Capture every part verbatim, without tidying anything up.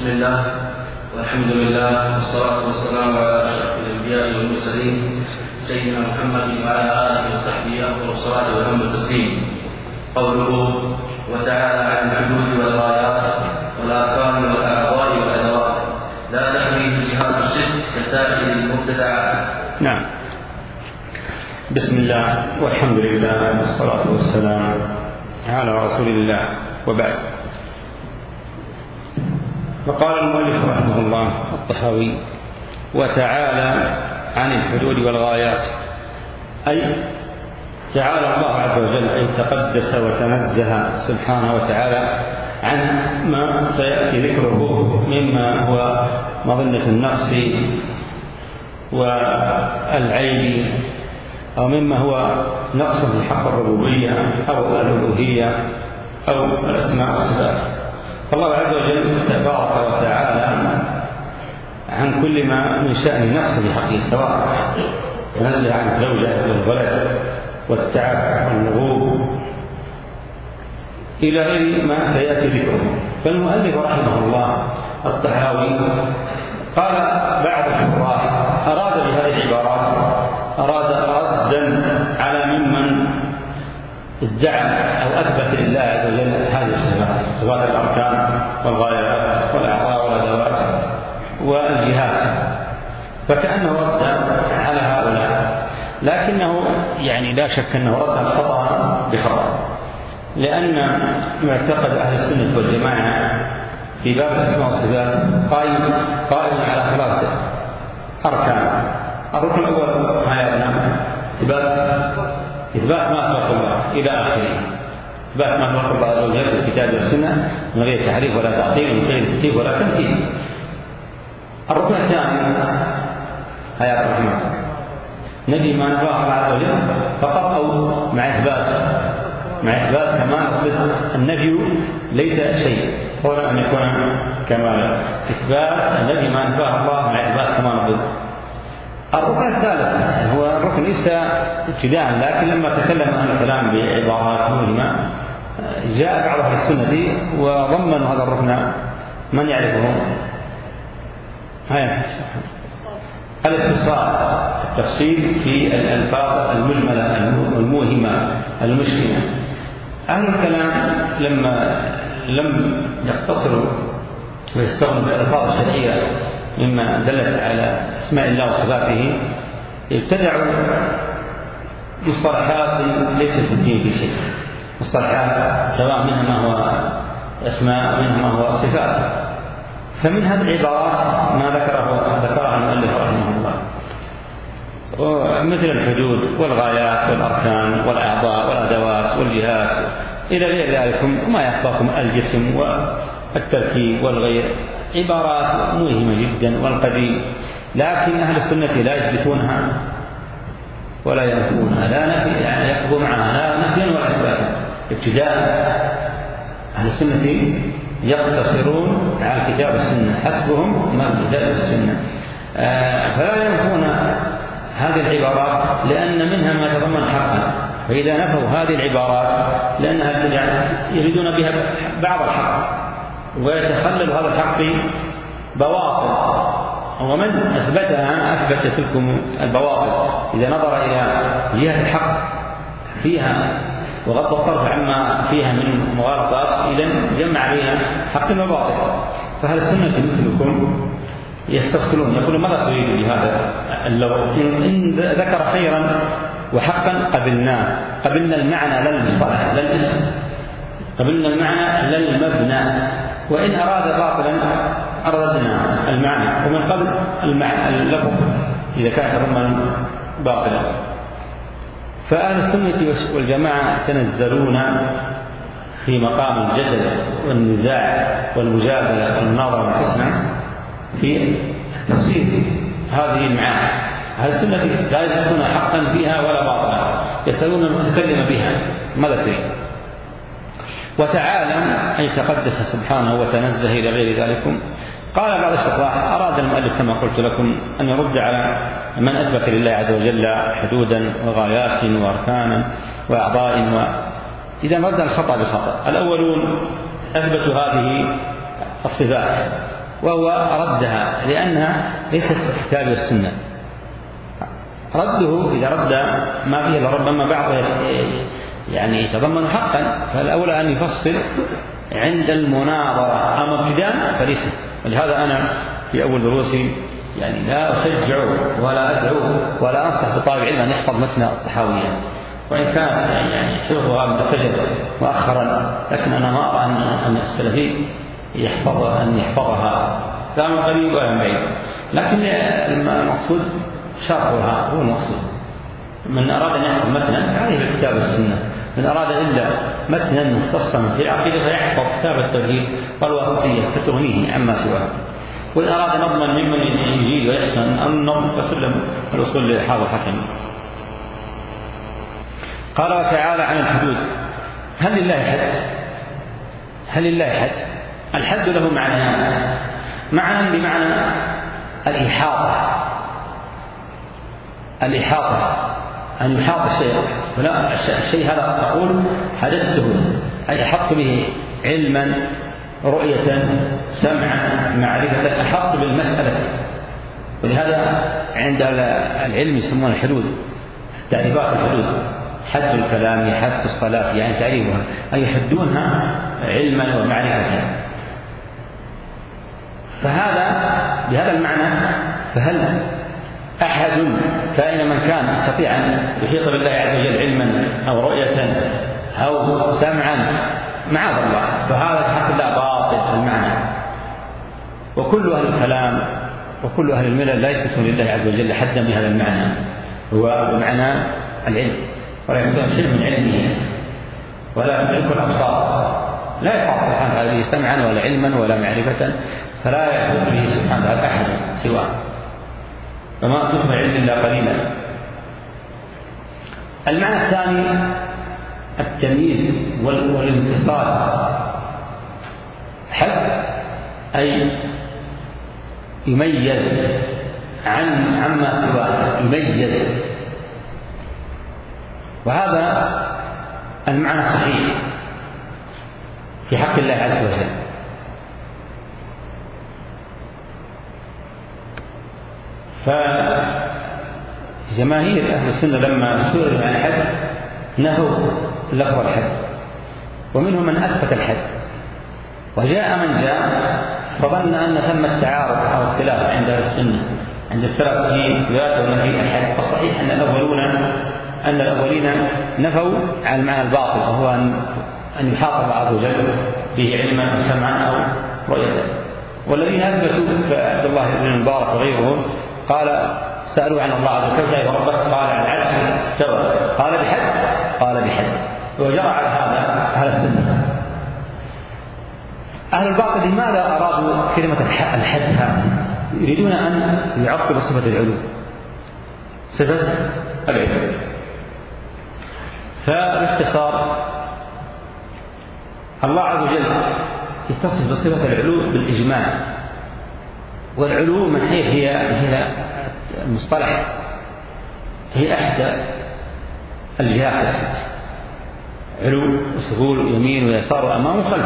بسم الله والحمد لله والصلاة والسلام على أشرف الأنبياء والمرسلين سيدنا محمد وعلى آله وصحبه أفضل الصلاة وأتم التسليم. قوله وتعالى عن الحدود والغايات والأركان والأعضاء والأدوات لا تحويه جهات الشرك كسائر المبتدعات. نعم. بسم الله والحمد لله والصلاة والسلام على رسول الله، وبعد. فقال المؤلف رحمه الله الطحاوي: وتعالى عن الحدود والغايات، أي تعالى الله عز وجل، أي تقدس وتنزه سبحانه وتعالى عن ما سيأتي ذكره مما هو مظنة النقص والعيب، أو مما هو نقص في حق الربوبية أو الألوهية أو الأسماء والصفات. فالله عز وجل تبارك وتعالى عن كل ما من شأن نقص في حقه، سواء تنزه عن الزوجة والولد والتعب والنغوب إلى غير ما سيأتي ذكره. فالمؤلف رحمه الله الطحاوي قال بعض الشراح أراد بهذه العبارات أراد ردا على ممن ادعى أو أثبت لله عز وجل هذه الصفات، صفات الأركان والغايات والأعضاء والأدوات والجهات، فكأنه رد على هؤلاء، لكنه يعني لا شك أنه رد خطأ بخطأ، لأن معتقد أهل السنة والجماعة في باب الأسماء والصفات قائم قائم على ثلاثة أركان. الركن الأول ما يعنى إثبات إثبات ما خلق الله إلى آخره، إثبات ما خلق الله عز وجل في الكتاب والسنة من غير تحريف ولا تعطيل، من غير تكييف ولا تمثيل. الركن الثاني آيات الرحمن، نبي ما نفاه الله عز وجل فقط أو مع إثبات مع إثبات كمال النبي ليس شيء ولا أن يكون كمالا، إثبات النبي ما نفاه الله مع إثبات كمال الضد. الركن الثالث هو الركن ليس ابتداء، لكن لما تكلم عن الكلام بعبارات مهمة جاء بعض أهل السنة وضمنوا هذا الركن من يعرفه؟ هيا الاتصال، التفصيل في الألفاظ المجملة الموهمة المشكلة. أهل الكلام لما لم يقتصروا ويستغنوا بالألفاظ الشرعية مما دلت على اسماء الله وصفاته، ابتدعوا مصطلحات ليست في الدين في شيء، مصطلحات سواء منها ما هو اسماء منها ما هو صفات. فمن هذه العبارات ما ذكره ذكرها المؤلف رحمه الله، مثل الحدود والغايات والأركان والأعضاء والأدوات والجهات إلى غير ذلك ما يخفاكم الجسم والتركيب والغير، عبارات مهمة جدا والقديم، لكن أهل السنة لا يثبتونها ولا ينفونها، لا نفي يعني يقضوا معها لا نفيا ولا إثباتا. ابتداء أهل السنة يقتصرون على الكتاب والسنة، حسبهم ما الكتاب والسنة، آه فلا ينفون هذه العبارات لأن منها ما يتضمن حقا، فإذا نفوا هذه العبارات لأنها يريدون بها بعض الحق ويتخلل هذا الحق بواطل، ومن أثبتها أثبت تلكم البواطل. إذا نظر إلى جهة الحق فيها وغض الطرف عما فيها من مغالطات، إذن جمع بها حق وباطل. فهل السنة مثلكم يستفصلون يقولون ماذا تريد بهذا اللغة؟ إن ذكر خيرا وحقا قبلناه، قبلنا المعنى لا المصطلح لا الاسم، قبلنا المعنى لا المبنى، وإن أراد باطلا أردنا المعنى، ومن قبل المعنى اللفظ إذا كان تضمن باطلا. فأهل السنة والجماعة تنزلون في مقام الجدل والنزاع والمجادلة والنظر والحسنى في تفسير هذه المعاني. أهل السنة لا يثبتون حقا فيها ولا باطلا، يسألون المتكلم بها ماذا تريد. وتعالى أي تقدس سبحانه وتنزه إلى غير ذلك. قال بعض الشراح أراد المؤلف كما قلت لكم أن يرد على من أثبت لله عز وجل حدودا وغايات وأركانا وأعضاء و... إذا رد الخطأ بخطأ. الأولون أثبتوا هذه الصفات وهو ردها لأنها ليست في الكتاب والسنة. رده إذا رد ما فيه لربما بعض يعني يتضمن حقا، فالأولى أن يفصل عند المناظرة. أما ابتداء فليس. ولهذا أنا في أول دروسي يعني لا أشجع ولا أدعو ولا أنصح بطالب العلم أن يحفظ متن الطحاوية، وإن كان يعني حفظها متجر مؤخرا، لكن أنا ما أرى أن السلفي يحفظ أن يحفظها لا من قريب ولا من بعيد، لكن المقصود شرحها هو المقصود. من أراد أن يحفظ متنا عليه بالكتاب والسنة، من أراد إلا متنا مختصا في العقيدة فيحفظ كتاب التوحيد والواسطية فتغنيه عما سواه. وإن أراد نظما ممن يجيد ويحسن النظم فسلم الأصول للحافظ الحكم. قال وتعالى عن الحدود: هل لله حد؟ هل لله حد؟ الحد له معنيان: معنى بمعنى الإحاطة، الإحاطة أن يحاط الشيء، فلا الشيء هذا أقول حددته أي أحط به علما رؤية سمعا معرفة، أحط بالمسألة. ولهذا عند العلم يسمون الحدود، تعريفات الحدود: حد الكلام، حد الصلاة، يعني تعريفها أي يحدونها علما ومعرفة. فهذا بهذا المعنى، فهل أحد كائن من كان يستطيع أن يحيط بالله عز وجل علما أو رؤية أو سمعا؟ معاذ الله، فهذا في حق الله باطل المعنى. وكل أهل الكلام وكل أهل الملل لا يثبتون لله عز وجل حدا بهذا المعنى، هو بمعنى العلم، ولا يكون شيء من علمه ولا يدرك الأبصار، لا يقع سبحانه وتعالى سمعا ولا علما ولا معرفة، فلا يحيط به سبحانه وتعالى أحد سواه، فما أوتيتم من علم إلا قليلا. المعنى الثاني التمييز والانفصال. حد أي يميز عن عما سواه، يميز، وهذا المعنى صحيح في حق الله عز وجل. فجماهير أهل السنة لما سئلوا عن الحد نهوا لفظ الحد، ومنهم من أثبت الحد، وجاء من جاء فظن أن ثم التعارض أو اختلاف عند أهل السنة عند السلف في ذات ونهي الحد. فالصحيح أن الأولون أن الأولين نفوا على المعنى الباطل، وهو أن يحاط الله عز وجل به علما أو سمعا أو رؤية. والذين أثبتوا كعبد الله بن المبارك وغيرهم قال سألوا عن الله عز وجل كيف ربك؟ قال على العرش استوى. قال بحد؟ قال بحد. وجرى على هذا أهل السنة. أهل الباطل لماذا أرادوا كلمة الحد هذه؟ يريدون أن يعطلوا صفة العلو، صفة العلو. فباختصار الله عز وجل يتصف بصفة العلو بالإجماع، والعلو من حيث هي هي المصطلح هي إحدى الجهات الست: علو وسفول ويمين ويسار وأمام وخلف.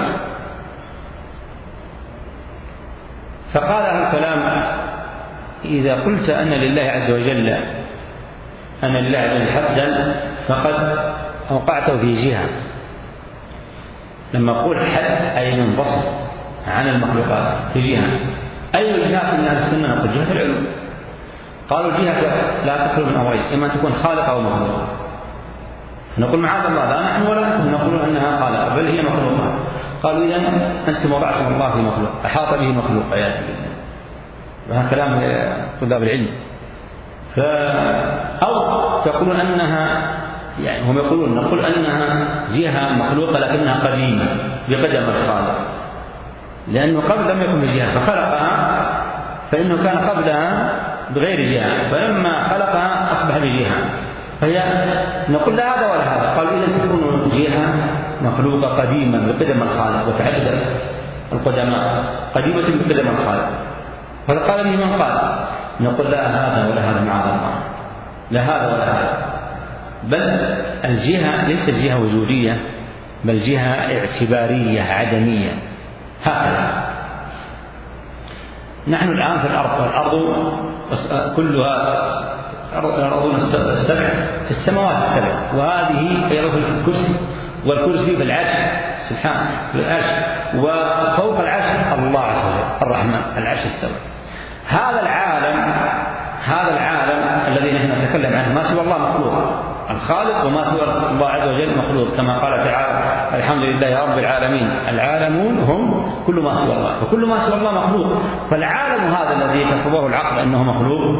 فقال أهل الكلام: إذا قلت أن لله عز وجل أن لله عز وجل حدا فقد أوقعته في جهة. لما أقول حد أي منفصل عن المخلوقات في جهة، أي الجهات من أهل السنة؟ نقول جهة العلو. قالوا الجهة لا تخلو من أمرين: إما تكون خالقة أو مخلوقة. نقول معاذ الله، لا نحن ولا نحن نقول أنها خالقة بل هي مخلوقة. قالوا إذن أنتم وضعتم الله في مخلوق، أحاط به مخلوق، عياذ بالله. وهذا كلام طلاب العلم. ف... أو تقولون أنها يعني هم يقولون نقول أنها جهة مخلوقة لكنها قديمة بقدم الخالق، لأنه قبل لم يكن بجهة فخلقها، فإنه كان قبلها بغير جهة، فلما خلقها أصبح بجهة. فهي نقول لا هذا ولا هذا. قالوا إذا تكون جهة مخلوقة قديمة بقدم الخالق، وتعدد القدماء قديمة بقدم الخالق، فقال به من قال. نقول لا هذا ولا هذا معاذ الله، لا هذا ولا هذا، بل الجهة ليست جهة وجودية بل جهة اعتبارية عدمية. هكذا نحن الآن في الأرض، والأرض كلها الأرض السبع في السماوات السبع، وهذه في الكرسي، والكرسي في العرش سبحانه في العرش، وفوق العرش الله عز وجل الرحمن العرش استوى. هذا العالم هذا العالم الذي نحن نتكلم عنه ما سوى الله مخلوق، الخالق وما سوى الله عز وجل مخلوق، كما قال تعالى الحمد لله رب العالمين، العالمون هم كل ما سوى الله، وكل ما سوى الله مخلوق. فالعالم هذا الذي تصوره العقل أنه مخلوق،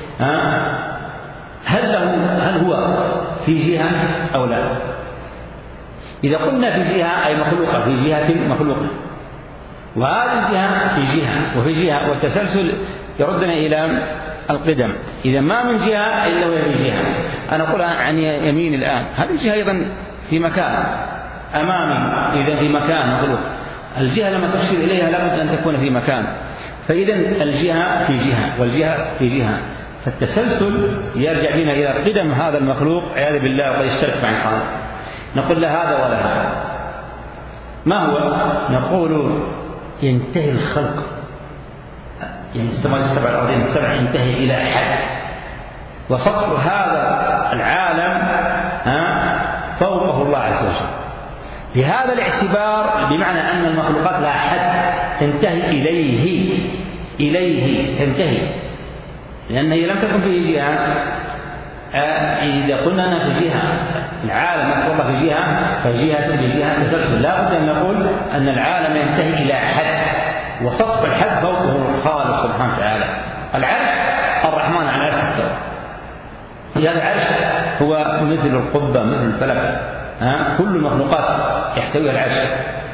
هل له هل هو في جهة أو لا؟ إذا قلنا في جهة أي مخلوقة، في جهة مخلوقة، وهذه الجهة في جهة وفي جهة، والتسلسل يردنا إلى القدم. إذا ما من جهة إلا وهي في جهة. أنا أقول عن يمين الآن، هذه الجهة أيضا في مكان أمامي، إذا في مكان مخلوق. الجهة لما تشير إليها لابد أن تكون في مكان، فإذا الجهة في جهة والجهة في جهة، فالتسلسل يرجع بنا إلى قدم هذا المخلوق عياذا بالله وقد اشترك مع الخالق. نقول لا هذا ولا هذا. ما هو؟ نقول ينتهي الخلق، يعني السماء السبع الأرضين السبع ينتهي إلى حد، وسطر هذا العالم فوقه الله عز وجل. بهذا الاعتبار بمعنى أن المخلوقات لا حد تنتهي إليه إليه تنتهي، لأن هي لم تكن في جهة. إذا قلنا أنها في جهة العالم مسوى الله في جهة فجهة بجهة تسلسل، لا بد أن نقول أن العالم ينتهي إلى حد، وسقف الحد فوقه الخالق سبحانه وتعالى. العرش الرحمن على العرش استوى، هذا العرش هو مثل القبة مثل الفلك، كل المخلوقات يحتويها العرش،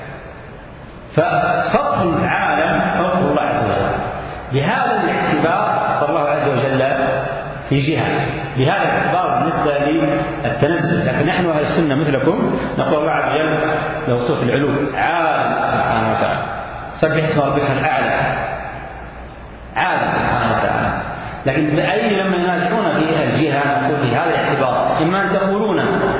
فسقف العالم فوقه الله عز وجل. بهذا الاعتبار فالله عز وجل في جهة، بهذا الاعتبار بالنسبة للتنزل. لكن نحن أهل السنة مثلكم نقول الله عز وجل له صوت العلو عالم سبحانه وتعالى، سبح اسم ربك الأعلى عالم سبحانه وتعالى. لكن بأي لما ينازعون في الجهة نقول في هذا الاعتبار، إما أن تقولون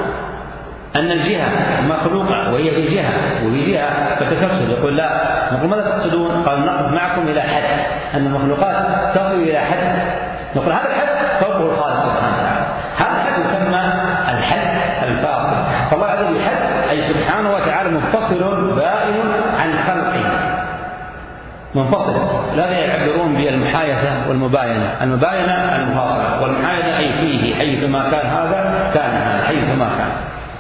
أن الجهة مخلوقة وهي في جهة وفي جهة فتسلسل، يقول لا، نقول ماذا تقصدون؟ قال نقف معكم إلى حد أن المخلوقات تصل إلى حد، نقول هذا الحد فوقه الخالق سبحانه وتعالى، هذا الحد يسمى الحد الفاصل. فالله عز وجل الحد أي سبحانه وتعالى منفصل بائن عن خلقه، منفصل. لا يعبرون بالمحايدة والمباينة، المباينة المفاصلة، والمحايدة أي فيه حيثما كان هذا كان هذا حيثما كان.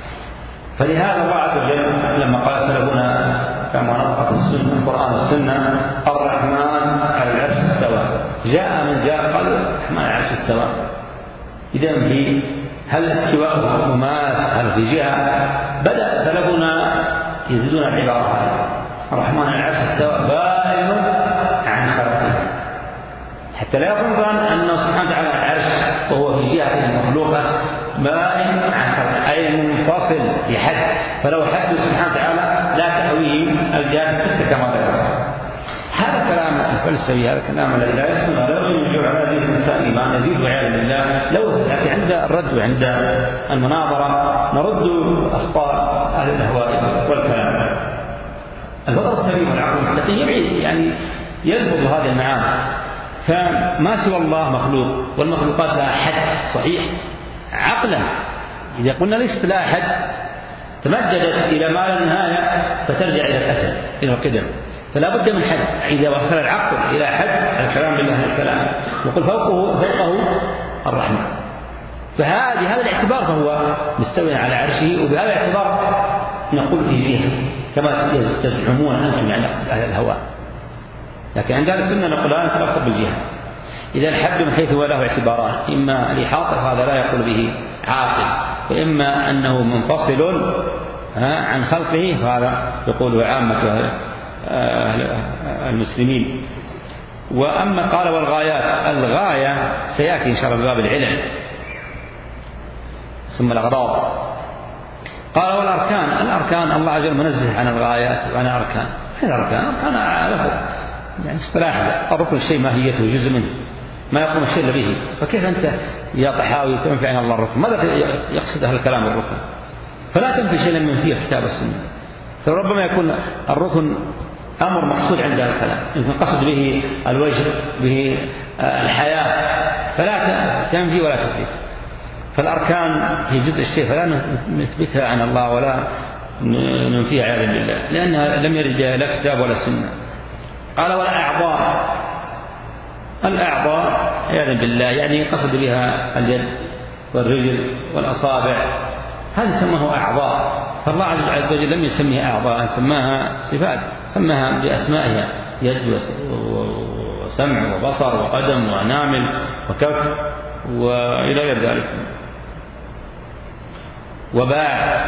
فلهذا الله عز وجل لما قال سلفنا كما نطقت السنة القرآن والسنة الرحمن على العرش استوى، جاء من جاء قال الرحمن على العرش استوى. إذا في هل الاستواء مماس هل في جهة؟ بدأ سلفنا يزيدون العبارة الرحمن على العرش استوى بائن عن خلقه، حتى لا يظن أنه سبحانه وتعالى على العرش وهو في جهة مخلوقة بائن عن خلقه أي منفصل في حد، فلو حد سبحانه وتعالى لا تحويه الجهات الستة كما ذكر. هذا كلام الفلسفي، هذا كلام الذي لا يسمى لا يجوز على هذه المسائل ما نزيد والعياذ بالله. لو لكن عند الرد وعند المناظرة نرد أخطاء أهل الأهواء والكلام. الفطر السليم والعقل المستقيم يعني يلفظ هذه المعاني، فما سوى الله مخلوق والمخلوقات لها حد صحيح عقلا. إذا قلنا ليست لها حد تمددت إلى ما لا نهاية فترجع إلى الأسد إلى القدم، فلا بد من حد. إذا وصل العقل إلى حد الكلام بالله الكلام يقول فوقه فوقه الرحمن، فهذه هذا الاعتبار فهو مستوي على عرشه، وبهذا الاعتبار نقول في جهة كما تزعمون أنتم يعني أهل الهواء. لكن عند أهل السنة نقول لا نتلقى بالجهة. إذا الحد من حيث هو له اعتباران، إما الإحاطة هذا لا يقول به عاقل، وإما أنه منفصل عن خلقه فهذا يقوله عامة المسلمين. وأما قال والغايات، الغاية سيأتي إن شاء الله بباب العلم ثم الأغراض. قال والأركان، الأركان الله عز وجل منزه عن الغايات وعن الأركان. الأركان أركان له يعني اصطلاح، الركن شيء ماهيته جزء منه ما يقوم الشيء به، فكيف أنت يا طحاوي تنفي عن الله الركن؟ ماذا يقصد هذا الكلام الركن؟ فلا تنفي شيئا من فيه كتاب السنة، فربما يكون الركن أمر مقصود عند الكلام، يمكن قصد به الوجه به الحياة، فلا تنفي ولا تثبت. فالأركان هي جزء الشيء، فلا نثبتها عن الله ولا ننفيها عياذا بالله، لأنها لم يرد لا كتاب ولا سنة. قال والأعضاء، الأعضاء عياذا بالله يعني قصد بها اليد والرجل والأصابع، هذه سماه أعضاء. فالله عز وجل لم يسميها أعضاء، سماها صفات، سماها بأسمائها، يد وسمع وبصر وقدم وأنامل وكف وإلى غير ذلك، وباع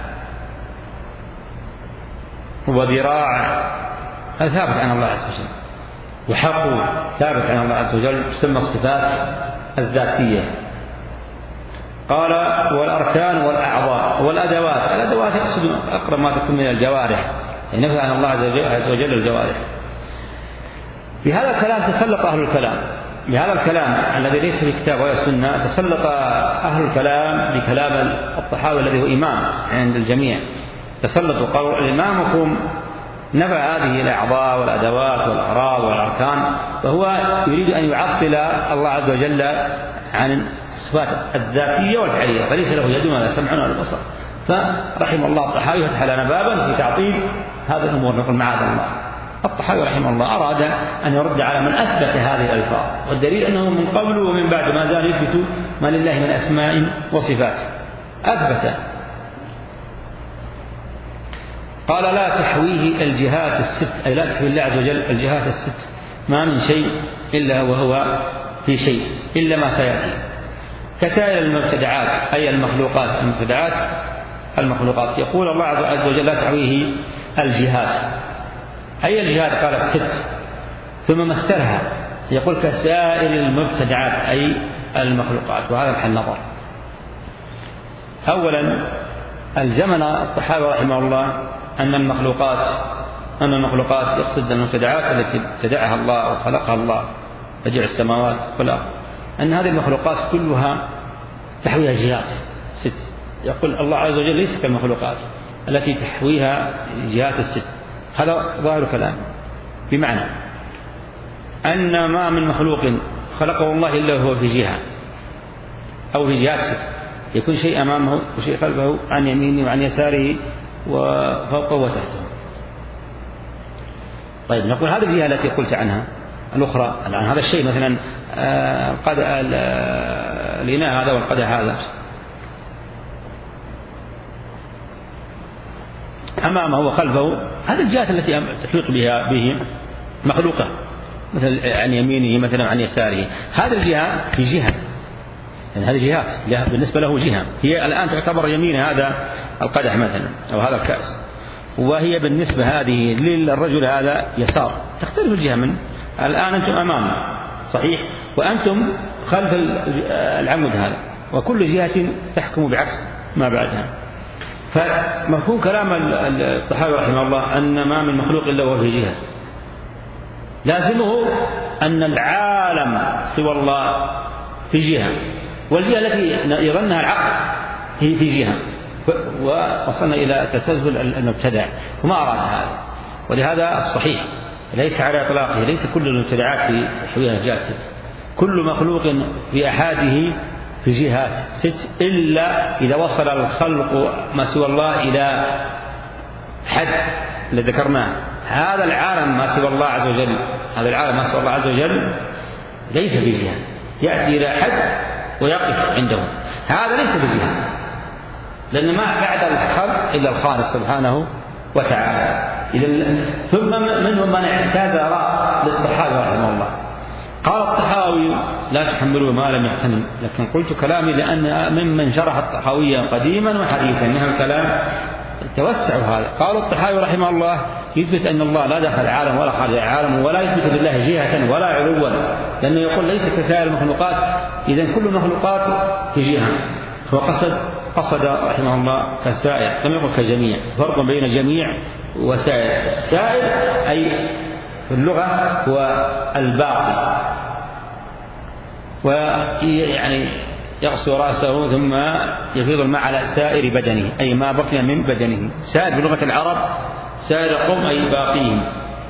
وذراع، هذا ثابت عن الله عز وجل. وحقه ثابت عن الله عز وجل، تسمى الصفات الذاتية. قال والأركان والأعضاء والأدوات. الأدوات يقصد أقرب ما تكون من الجوارح، يعني نفى عن الله عز وجل الجوارح. بهذا الكلام تسلط أهل الكلام، بهذا الكلام الذي ليس في كتاب ولا سنة تسلط أهل الكلام بكلام الطحاوي الذي هو إمام عند الجميع، تسلطوا قالوا إمامكم نفى هذه الأعضاء والأدوات والأغراض والأركان، وهو يريد أن يعطل الله عز وجل عن الصفات الذاتية والفعلية، فليس له يد ولا سمع ولا بصر. فرحم الله الطحاوي فتح لنا بابا في تعطيل هذه الأمور، نقول معاذ الله. الطحاوي رحمه الله أراد أن يرد على من أثبت هذه الألفاظ، والدليل أنه من قبل ومن بعد ما زال يثبت ما لله من أسماء وصفات، أثبت. قال لا تحويه الجهات الست، أي لا تحوي الله عز وجل الجهات الست، ما من شيء إلا وهو في شيء إلا ما سيأتي، كسائر المبتدعات أي المخلوقات، المبتدعات المخلوقات. يقول الله عز وجل لا تحويه الجهات، أي الجهات؟ قال الست، ثم مثلها يقول كسائر المبتدعات أي المخلوقات، وهذا محل نظر. أولا الزمنا الطحاوي رحمه الله أن المخلوقات أن المخلوقات يقصد المبتدعات التي ابتدعها الله وخلقها الله، بديع السماوات والأرض، أن هذه المخلوقات كلها تحويها جهات ست. يقول الله عز وجل ليس كالمخلوقات التي تحويها جهات الست، هذا ظاهر كلام، بمعنى أن ما من مخلوق خلقه الله إلا هو في جهة أو في جهات ست، يكون شيء أمامه وشيء خلفه، عن يمينه وعن يساره وفوقه وتحته. طيب نقول هذه الجهة التي قلت عنها، الأخرى الآن هذا الشيء مثلا الإناء هذا والقدح هذا أمامه وخلفه، هذه الجهات التي تحيط بها به مخلوقة، مثل عن يمينه مثلا عن يساره، هذه الجهة في جهة، يعني هذه جهات بالنسبة له جهة، هي الآن تعتبر يمين هذا القدح مثلا أو هذا الكأس، وهي بالنسبة هذه للرجل هذا يسار، تختلف الجهة من الآن أنتم أمامه صحيح، وأنتم خلف العمود هذا، وكل جهة تحكم بعكس ما بعدها. فمفهوم كلام الطحاوي رحمه الله أن ما من مخلوق إلا وهو في جهة، لازمه أن العالم سوى الله في جهة، والجهة التي يظنها العقل هي في جهة، ووصلنا إلى تسلسل المبتدع وما أراد هذا. ولهذا الصحيح ليس على إطلاقه، ليس كل المبتدعات في تحويها جهات ست، كل مخلوق في أحاده في جهات ست، إلا إذا وصل الخلق ما سوى الله إلى حد الذي ذكرناه. هذا العالم ما سوى الله عز وجل، هذا العالم ما سوى الله عز وجل ليس في جهة، يأتي إلى حد ويقف عنده، هذا ليس في جهة، لأن ما بعد الخلق إلا الخالق سبحانه وتعالى. ثم منهم من اعتذر للطحاوي رحمه الله، قال الطحاوي لا تحملوا ما لم يحتمل، لكن قلت كلامي لأن ممن شرح الطحاوية قديما وحديثا، إنها الكلام توسع هذا. قال الطحاوي رحمه الله يثبت أن الله لا دخل العالم ولا خارج العالم، ولا يثبت لله جهة ولا علوا، لأنه يقول ليس كسائر المخلوقات، إذن كل المخلوقات في جهة، فقصد قصد رحمه الله كسائر، لم يقل كجميع، فرق بين جميع وسائر. السائر أي في اللغة هو الباقي، ويعني يغسل رأسه ثم يفيض الماء على سائر بدنه، أي ما بقي من بدنه. سائر بلغة العرب سائر قوم أي باقيهم،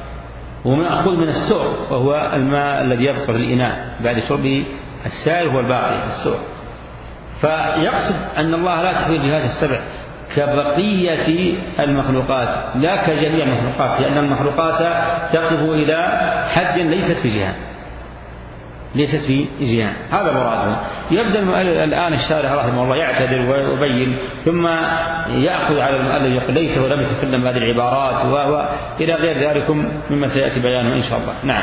ومأخوذ من السؤر وهو الماء الذي يبقى في الإناء بعد شربه السائل هو الباقي السؤر. فيقصد أن الله لا تحوي الجهات السبع كبقية المخلوقات لا كجميع المخلوقات، لأن المخلوقات تقف إلى حد ليست في جهة ليست في جهة هذا مراده. يبدأ الآن الشارح رحمه الله يعتذر ويبين، ثم يأخذ على المؤلف يقول ليته لم يتكلم هذه العبارات وإلى غير ذلك مما سيأتي بيانه إن شاء الله. نعم.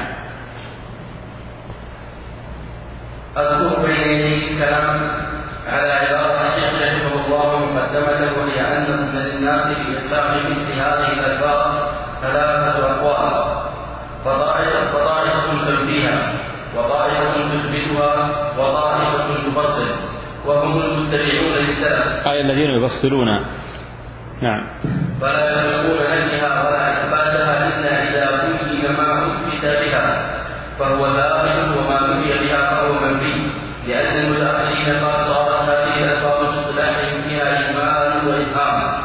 أذكر بين يدي الكلام على عبارة الشيخ رحمه الله مقدمة، وهي أن للناس في إطلاق مثل هذه الألفاظ ثلاثة أقوال: فطائفة تنفيها، وطائفة تثبتها، وطائفة تفصل، وهم المتبعون للسلف أي الذين يفصلون. نعم. فلا يملكون نفيها ولا إثباتها إلا إذا بين ما أثبت بها فهو ثابت، وما نفي بها فهو منفي، لأن المتأخرين قد صارت هذه الألفاظ في اصطلاحهم فيها إجمال وإفهام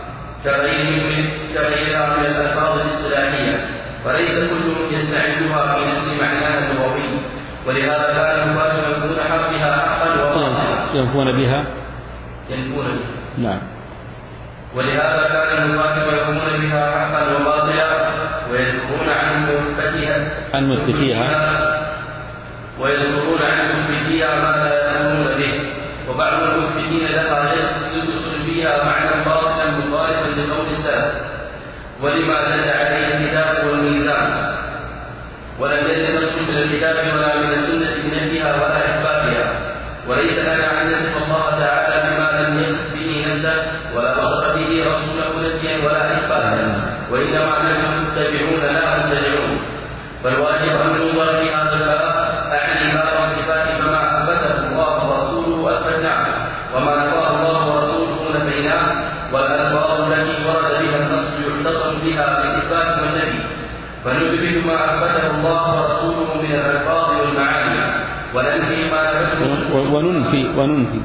كغيرها من الألفاظ الاصطلاحية، وليس كل يستعملها في نفس معناها اللغوي، ولهذا كان النفاة ينفون حقها حقا وباطلا ينفون بها ينفون بها نعم. ولهذا كان النفاة ينفون بها حقا وباطلا، ويذكرون عن مثبتها عن مثبتيها ويذكرون عن مثبتيها ما لا يأمرون به، وبعض المثبتين لها يدخل فيها معنى باطلا مخالفا لقول السلف ولما دل عليه الكتاب والميزان، ولم يجد نص من الكتاب ولا من السنة بنفيها ولا إثباتها، وليس لنا أن نصف الله تعالى بما لم يصف به نفسه ولا وصف به رسوله نفيا ولا إثباتا، وإنما نحن متبعون لا مبتدعون. فالواجب أن ننظر في هذا الباب أعني باب الصفات، فما أثبته الله ورسوله أثبتناه، وما نفاه الله ورسوله نفيناه، والألفاظ التي ورد بها النص يعتصم بها بالإثبات والنفي، فنثبت ما أثبته الله ورسوله من الألفاظ والمعاني، وننفي ما نفته وننفي وننفي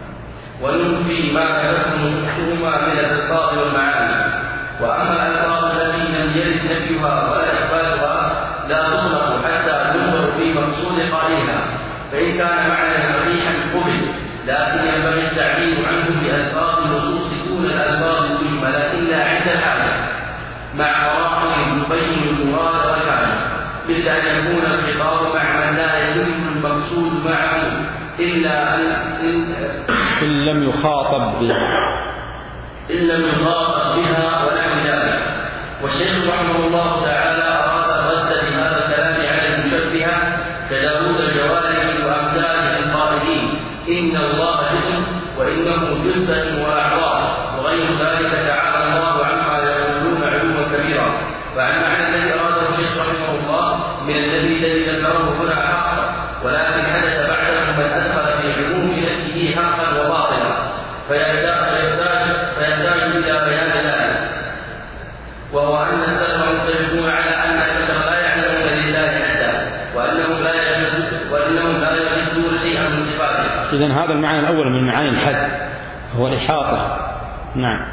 وننفي ما نفهمهما من الألفاظ والمعاني. وأما الألفاظ التي لم يرد نفيها ولا إثباتها لا تطلق حتى ينظر في مقصود قائلها، فإن كان معنى صحيحا قبل، لكن ينبغي التعبير عنه بألفاظ النصوص دون الألفاظ المجملة إلا عند الحاجة، مع قرائن تبين المراد والمعنى، مثل أن يكون الخطاب مع من لا يتم المقصود معه إلا إن لم يخاطب بها إن لم يخاطب بها ونحو ذلك. والشيخ رحمه الله تعالى أراد الرد بهذا الكلام على المشبهة كداود الجوارح وأمثاله القائلين إن الله جسم وإنه جثة وأعضاء وغير ذلك، تعالى الله عما يقولون علوا كبيرا. فعن معنى الذي أراده الشيخ رحمه الله من الذي الذي ذكره هنا حقا، ولكن حدث بعده من أدخل في عموم نفسه حقا وباطلا، فيحتاج إلى بيان ذلك، وهو أن السلف متفقون على أن البشر لا يعلمون لله حتى، وأنهم لا يجدون وأنهم لا يجدون شيئا من صفاته. إذن هذا المعنى الأول من معاني الحد هو الإحاطة. نعم.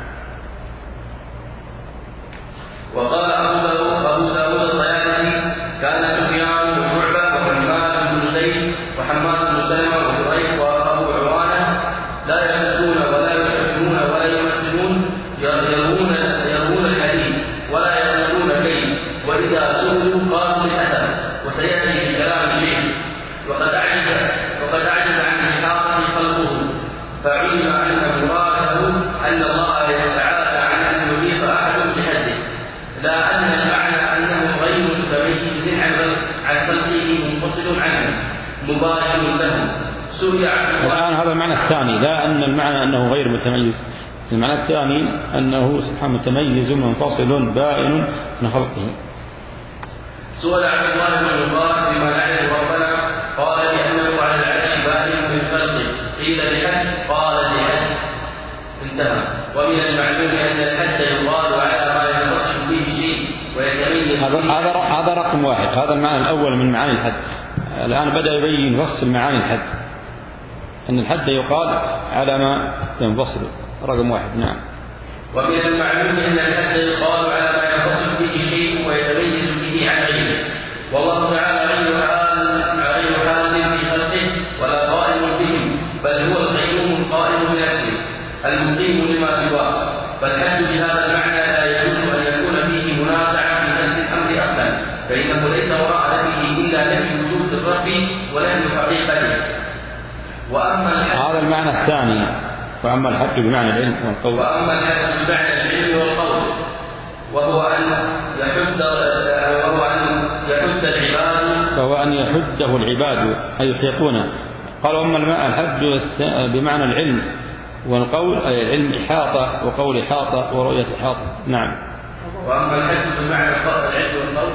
وقال أبو داود أبو داود الطيالسي كان سفيان وشعبة وحماد بن زيد وحماد بن سلمة وشريح وأبو عوانة لا يمسون ولا يحكمون ولا يمثلون، يرون يرون الحديث ولا يقولون كيف، وإذا سئلوا قالوا بالأثر، وسيأتي في كلام الشيخ. وقد عجز وقد عجز عن إحاطة خلقه، فعلم أن مراده أن الله تعالى عن أن يحيط أحد بحده، لا أن المعنى أنه غير متميز عن خلقه منفصل عنه مباشر له. الآن هذا المعنى الثاني، لا أن المعنى أنه غير متميز، المعنى الثاني أنه سبحانه متميز منفصل بائن من خلقه. سؤال عبد الله بن مبارك بما نعلم ربنا، قال لأنه على العرش بائن من خلقه، قيل لحد قال لحد، انتهى. ومن المعلوم أن الحد يقال على ما ينفصل به شيء ويتميز. هذا هذا رقم واحد، هذا المعنى الأول من معاني الحد. الآن بدأ يبين يفصل معاني الحد، أن الحد يقال على ما ينفصل، رقم واحد. نعم. ومن المعلوم أن الحد يقال على ما ينفصل به شيء ويتميز به عن غيره، والله تعالى غير حال غير حال في خلقه ولا قائم بهم، بل هو القيوم القائم بنفسه المقيم لما سواه. فالحج بهذا المعنى لا يجوز ان يكون فيه منازعه في نفس الامر اصلا، فانه ليس وراء فيه الا نفي وجود الرب ونفي حقيقته. واما هذا المعنى الثاني. واما الحج بمعنى العلم والقول واما الحج بمعنى العلم والقول وهو ان يحد وهو ان يحد العباد فهو ان يحده العباد اي يحيطونه. قال واما الحج بمعنى العلم والقول أي العلم إحاطة وقول إحاطة ورؤية إحاطة. نعم. وأما الحج بمعنى العلم والقول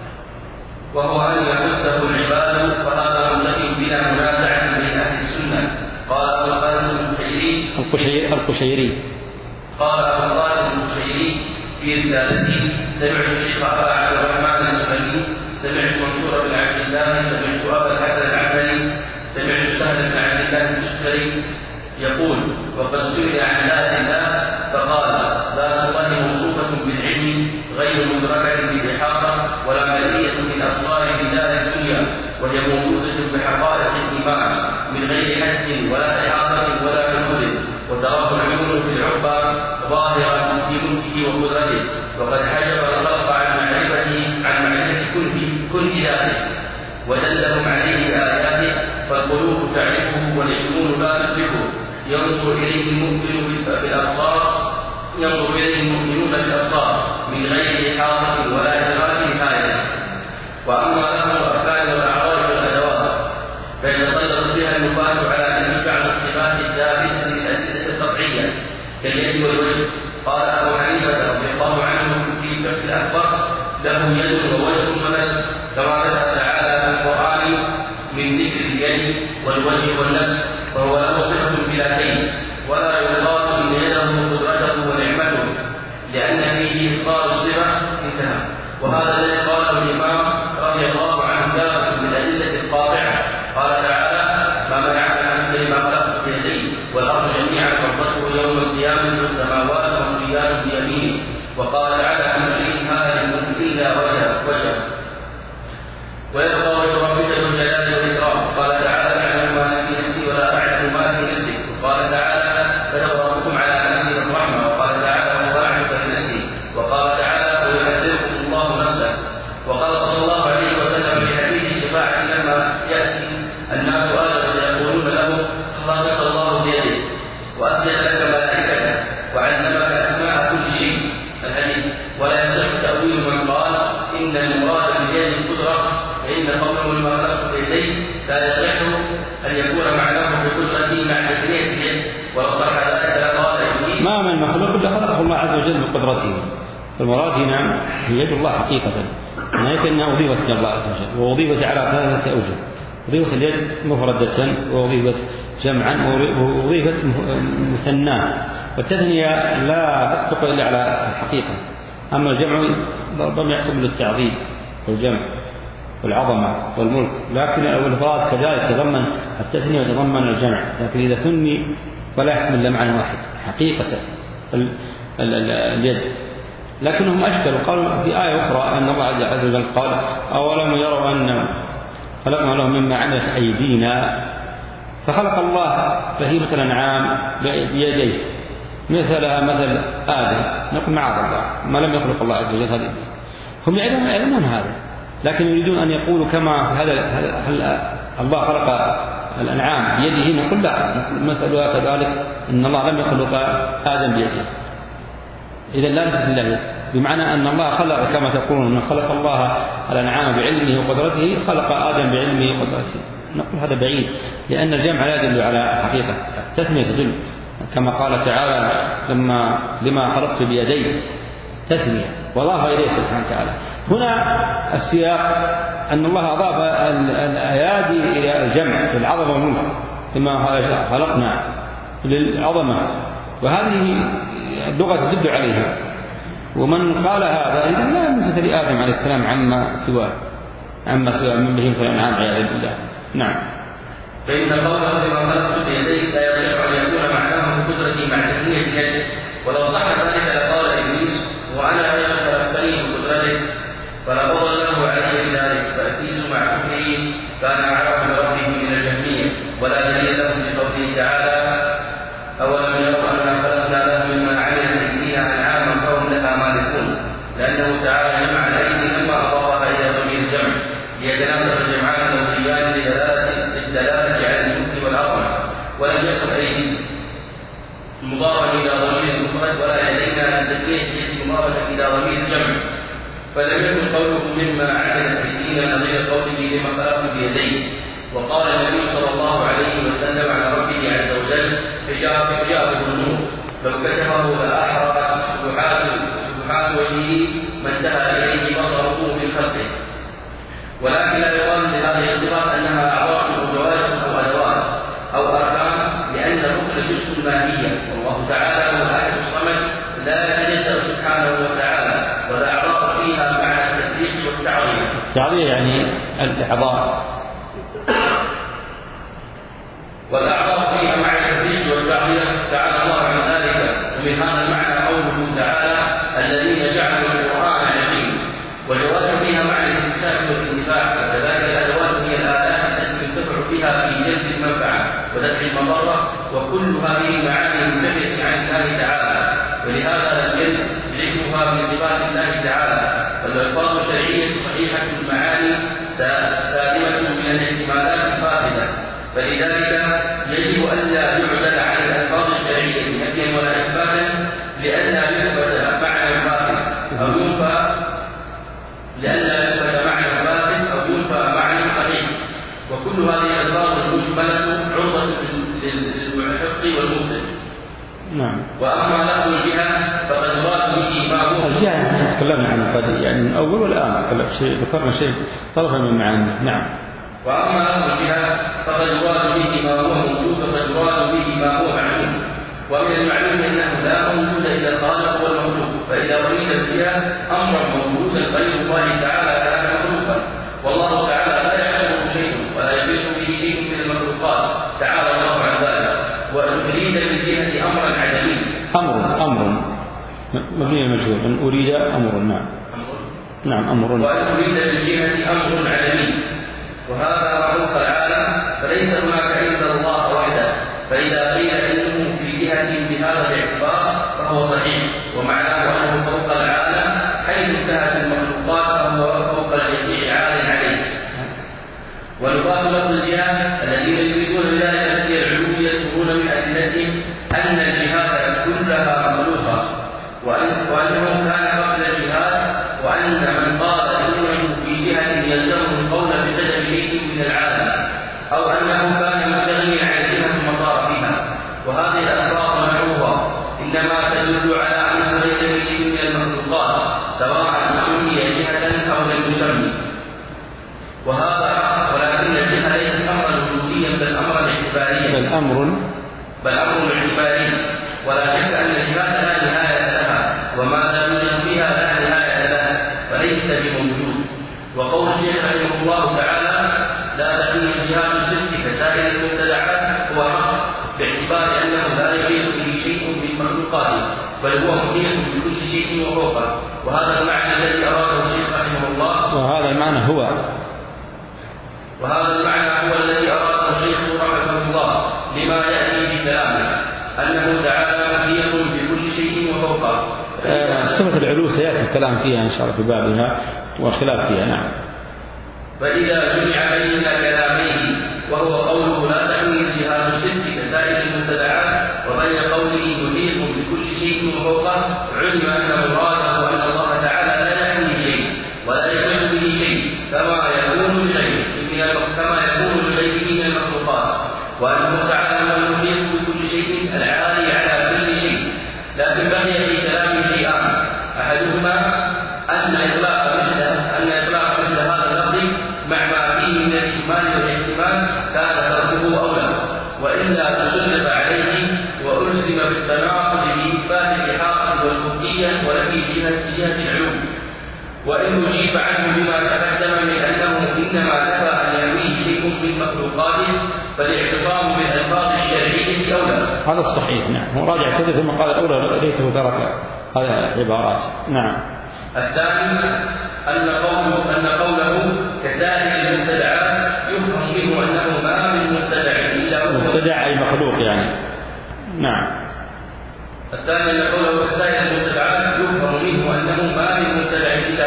وهو أن يحده العباد فهذا ملتقي بلا منازعة بين أهل السنة. قال أبو القاسم القشيري القشيري قال أبو القاسم القشيري في رسالته: سمعت الشيخ أبا عبد الرحمن الزهري، سمعت منصور بن عبد الله، سمعت أبا الحسن العنبري، سمعت سهل بن عبد الله التستري يقول: وقد سئل عن ذات الله فقال: ذات الله موصوفة بالعلم غير مدركة بالإحاطة ولا مرئية بالأبصار بدار الدنيا، وهي موجودة بحقائق الإيمان من غير حد ولا إحاطة ولا حدود، وتراه العيون في العقبى ظاهرا في ملكه وقدرته، وقد حجب الخلق عن معرفته عن معرفة كل ذاته ودلهم عليه آياته، فالقلوب تعرفه والعيون لا تدركه. ينظر إليه المؤمن بالأبصار ينظر إليه المؤمنون بالأبصار من غير إحاطة ولا إدراك نهاية. وأما لهم الأركان والأعضاء والأدوات فيتسلط بها النفاة على أن يجعل الصفات الثابتة للأدلة القطعية كاليد والوجه. قال أبو حنيفة رضي الله عنه في الفقه الأكبر: له يد ووجه ونفس، كما ذكر تعالى في القرآن من ذكر اليد والوجه والنفس، فهو له صفة بلا كيف، ولا يقال إن يده قدرته ونعمته، لأن فيه إثبات الصفة. انتهى. وهذا الذي قاله الإمام رضي الله عنه ثابت بالأدلة القاطعة. قال تعالى: ما منعك أن تسلم ما خلقت بيديه والأرض جميعا قبضته يوم القيامة والسماوات مطويات بيمينه. وقال تعالى: كل شيء هالك إلا وجهه وجهه ويبقى وجه ربك ذو الجلال والإكرام. قال تعالى: اعلم ما في نفسي ولا أعلم ما في نفسك. وقال تعالى: كتب ربكم على نفسه الرحمة. وقال تعالى: وصاحبك لنفسي. وقال تعالى: ويحذركم الله نفسه. وقال صلى الله عليه وسلم في حديث الشفاعة لما يأتي الناس آدم يقولون له: خلقك الله بيده وأسجد لك ملائكته وعلمك أسماء كل شيء. الحديث. ولا يصح تأويل من قال إن المراد بيد القدرة، فإن قوله لما خلقت بيديه لا يصح أن يكون معناه بقدرته مع تثنية اليد، ولو صح ذلك لقال إبليس: ما من مخلوق إلا خلقه الله عز وجل بقدرته. المراد هنا هي يد الله حقيقة، لكنها أضيفت إلى الله عز وجل وأضيفت على ثلاثة أوجه: أضيفت اليد مفردة، وأضيفت جمعا، وأضيفت مثناه. والتثنية لا تصدق إلا على الحقيقة، أما الجمع ربما يحصل للتعظيم والجمع والعظمة والملك، لكن الإفراد كذلك يتضمن التثنية ويتضمن الجمع، لكن إذا ثني فلا يحمل إلا معنى واحد حقيقة اليد. لكنهم أشكلوا قالوا في آية أخرى أن الله عز وجل قال: أولم يروا أن خلقنا لهم مما عملت أيدينا. فخلق الله بهيمة الأنعام بيديه مثلها مثل آدم، نقول معاذ الله، ما لم يخلق الله عز وجل هذه. هم يعلمون هذا، لكن يريدون أن يقولوا كما هذا هل الله خلق الأنعام بيده، نقول لا، مثلها كذلك إن الله لم يخلق آدم بيده. إذا لا نثبت الله، بمعنى أن الله خلق كما تقولون أن خلق الله الأنعام بعلمه وقدرته، خلق آدم بعلمه وقدرته، نقول هذا بعيد، لأن الجمع لا يدل على حقيقة، التثنية تدل، كما قال تعالى: لما لما خلقت بيدي، تثنية وأضاف إليه سبحانه وتعالى. هنا السياق أن الله أضاف الأيادي إلى الجمع للعظمة والملك، كما خلقنا للعظمة، وهذه اللغة تدل عليها. ومن قال هذا إذا لا يمسك لآدم عليه السلام عما سواه عما سواه من بهيمة الأنعام عياذا بالله. نعم. فإن قوله لما خلقت بيديك لا يصح أن يكون معناه بقدرتي مع تثنية اليد، ولو صح ذلك لقال إبليس: وأنا أيضا خلقتني بقدرتك، فلفضل له علي بذلك. تعالى جمع الأيدي لما أضافها إلى ضمير الجمع ليتناسب الجمعان اللفظيان للدلالة على الملك والعظمة، ولم يكن أيدي مضافا إلى ضمير المفرد ولا يدينا أن تكون مضافة إلى ضمير الجمع، فلم يكن قوله مما عدل أيدينا نظير قوله لما خلقت بيديه. وقال النبي صلى الله عليه وسلم عن ربه عز وجل حجابه النور لو كشفه لأحرقت سبحات وجهه ما انتهى إليه بصره من خلقه. ولكن لا يقال لهذه الصفات أنها أعضاء أو جوارح أو أدوات أو أركان، لأن الركن جزء ماهية، والله تعالى هو الأحد الصمد لا يتجزأ سبحانه وتعالى، ولا أعضاء فيها مع التسبيح والتعظيم. التعظيم يعني الأعضاء والأعضاء فيها مع التسبيح والتعظيم، تعالى الله عن ذلك. ومن هذا المعنى قوله تعالى الذين جعلوا القرآن عظيما، وجوارح فيها معنى الاستكشاف والانتفاع، وكذلك الأدوات هي الآلات التي ينتفع بها في جلب المنفعة ودفع المضرة، وكل هذه معاني منتفعة عن الله تعالى، ولهذا لم يرد ذكرها من صفات الله تعالى. فالألفاظ الشرعية صحيحة المعاني سالمة من الاحتمالات الفاسدة، فلذلك يجب ألا يعدل عن الألفاظ الشرعية نفيا ولا إثباتا لئلا يثبت معنى فاسد أو ينفى لئلا يثبت معنى فاسد أو ينفى معنى صحيح. وكل هذه الألفاظ المجملة عرضة للمحق والمبطل. نعم. وأما لفظ الجهة فقد مراد به ما هو الجهة تكلمنا عنه قد يعني من أول والآن شيء ذكرنا شيء طرفا من معانيه. نعم. وأما لفظ الجهة فقد مراد به ما هو موجود وقد مراد به ما هو معلوم. ومن المعلوم أنه لا موجود إلا الخالق والمخلوق، فإذا أريد الجهة أمرا موجودا غير الله تعالى كان مخلوقا، والله تعالى لا يعلمه شيء ولا يحيط به شيء من المخلوقات تعالى الله عن ذلك. وأريد بالجهة أمرا عدميا. أمر أمر مبني مجهول أن أريد أمر. نعم. نعم أمر. وأن أريد بالجهة أمر عدمي، وهذا مخلوق العالم، فليس هناك إلا الله وحده. فإذا قيل إنه في جهة بهذا الاعتبار فهو صحيح، ومعناه أنه فوق العالم حيث انتهت المخلوقات فهو فوق الجميع عال عليه. ولغات لفظ الجهة الذين يريدون بذلك هي العلو يذكرون من أدلتهم أن الجهات كلها مخلوقة، وأنه كان قبل الجهاد، وأن من قال إنه في جهة يلزمه القول بقدم شيء من العالم، أو أنه كان مستغنيا عن جهة مصار فيها. وهذه الألفاظ مشروعة إنما تدل على أنه ليس بشيء من المخلوقات سواء سمي جهة أو لم يسمي. وهذا ولكن الجهة ليست أمرا وجوديا بل أمرا اعتباريا. بل أمر بل أمر اعتباري، ولا شك أن الجهات لا نهاية لها، وما لا يوجد فيها لا نهاية لها، فليس بموجود. وقول الشيخ رحمه الله تعالى لا تكون الجهات الست كسائر المبتدعات هو حق، باعتبار أنه لا يحيط به شيء من مخلوقاته، بل هو محيط بكل شيء وفوقه. وهذا المعنى الذي أراده الشيخ رحمه الله وهذا المعنى هو وهذا المعنى هو الذي أراده الشيخ رحمه الله لما يأتي بكلامه، أنه تعالى محيط بكل شيء وفوقه. صفة العلو سيأتي الكلام فيها إن شاء الله في بابها والخلاف فيها. نعم. فإذا جمع بين كلاميه وهو قوله لا تحوي الجهات الست كسائر المبتدعات، وبين قوله محيط بكل شيء وفوقه، علم أن مراده أن الله تعالى لا يحوي شيء ولا يحيط به شيء كما يكون لغيره كما يكون لغيره من المخلوقات، وأنه تعالى هو المحيط بكل شيء العالي على كل شيء. لكن بقي في كلامه شيئان، أحدهما أن إطلاق مثل أن إطلاق مثل هذا اللفظ مع ما فيه من الإجمال والاحتمال كان تركه أولى، وإلا تسلط عليه وألزم بالتناقض بإثبات الإحاطة والفوقية ولكن جهة جهة العلوم. وإن أجيب عنه بما تقدم من أنه إنما نفى أن يرويه شيء من مخلوقاته فالاعتصام بالألفاظ الشرعية أولى. هذا الصحيح. نعم. هو راجع كذا ثم قال أولى ليس ترك هذا العبارات. نعم. الثاني أن قوله أن قوله كسائر المبتدعات يفهم منه أنه ما من مبتدع إلا هو مبتدع أي مخلوق يعني. نعم. الثاني أن قوله كسائر المبتدعات يفهم منه أنه ما من مبتدع إلا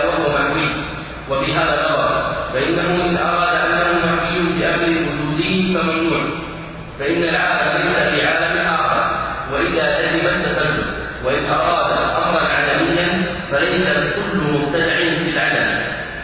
وفي هذا نظر، فإنه إن أراد أنه محيي بأمر وجودي فممنوع، فإن العالم ليس في عالم آخر وإذا لزم التسلسل، وإن أراد أمرا عالميا فليس كل مبتدع في العالم،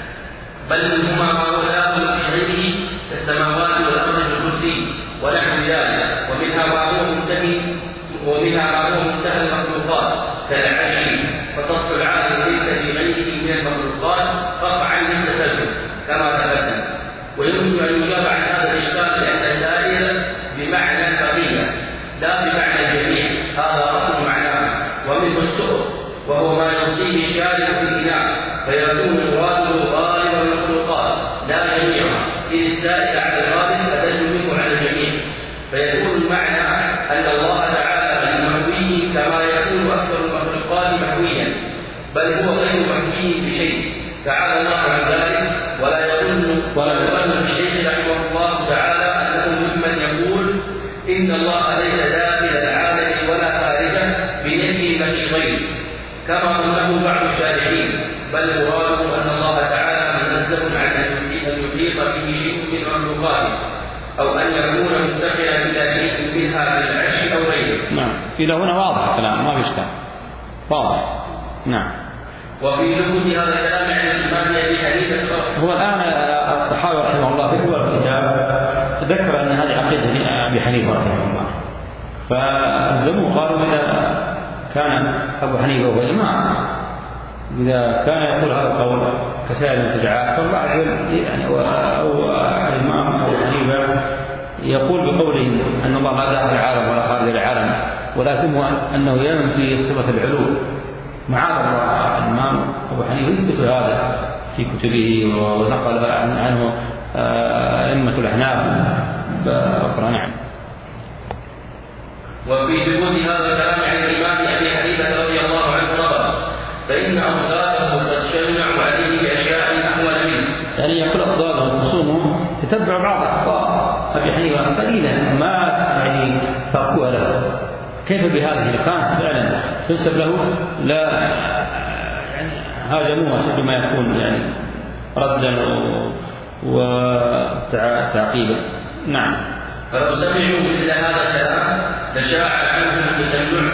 بل هما ما هو داخل في غيره كالسماوات والأرض والكرسي ونحو ذلك، ومنها ما هو منتهي ومنها ما هو منتهى المخلوقات كالعرش، فسطح العالم ليس في غيره من المخلوقات قطعا للتسلسل كما تقدم. ويمكن أن يجاب عن هذا الإشكال لأن السائل بمعنى البقية لا بمعنى الجميع، هذا أصل معناه، ومنه السؤل وهو ما يصيب الشارع في الإناء، فيكون مراده غالب المخلوقات لا جميعها، إذ السائل على الغالب أدل منه على الجميع، فيكون المعنى أن الله تعالى المحوي كما يكون أكثر المخلوقات محويا، بل هو غير محوي بشيء تعالى الله عن ذلك. ولا يظن ولا يظن الشيخ رحمه الله تعالى أنه ممن يقول إن الله ليس داخل العالم ولا خارجه بنفي ما في غيره كما ظنه بعض الشارحين، بل مراده أن الله تعالى منزه عن أن يحيط به شيء من مخلوقاته أو أن يكون مفتقرا إلى شيء منها بالعرش أو غيره. نعم، إلى هنا واضح الكلام ما في إشكال، واضح. نعم. وفي ثبوت هذا الكلام عن الإمام أبي حنيفة هو الآن الطحاوي رحمه الله في أول الكتاب ذكر أن هذه عقيدة أبي حنيفة رحمه الله، فالزموا قالوا إذا كان أبو حنيفة هو الإمام، إذا كان يقول هذا القول كسائر البدعاء فالله يعني أو الإمام أبو حنيفة يقول بقوله أن الله ما داخل العالم ولا خارج العالم، ولازمه أنه ينفي صفة العلو. معاذ الله الإمام أبو حنيفة يثبت هذا في كتبه ونقل عنه أئمة الأحناف بأخرى. نعم. وفي ثبوت هذا الكلام عن الإمام أبي حنيفة رضي الله عنه نظر، فإن أفضاله قد شنعوا عليه بأشياء أهون منه. يعني يقول أفضاله وخصومه تتبع بعض أخطاء أبي حنيفة قليلا ما يعني تركوها له. كيف بهذه اللي كانت فعلا تنسب له لا يعني هاجموها شد ما يكون يعني ردا وتعقيبا. نعم. فلو سمعوا مثل هذا الكلام تشاع عنهم التسمع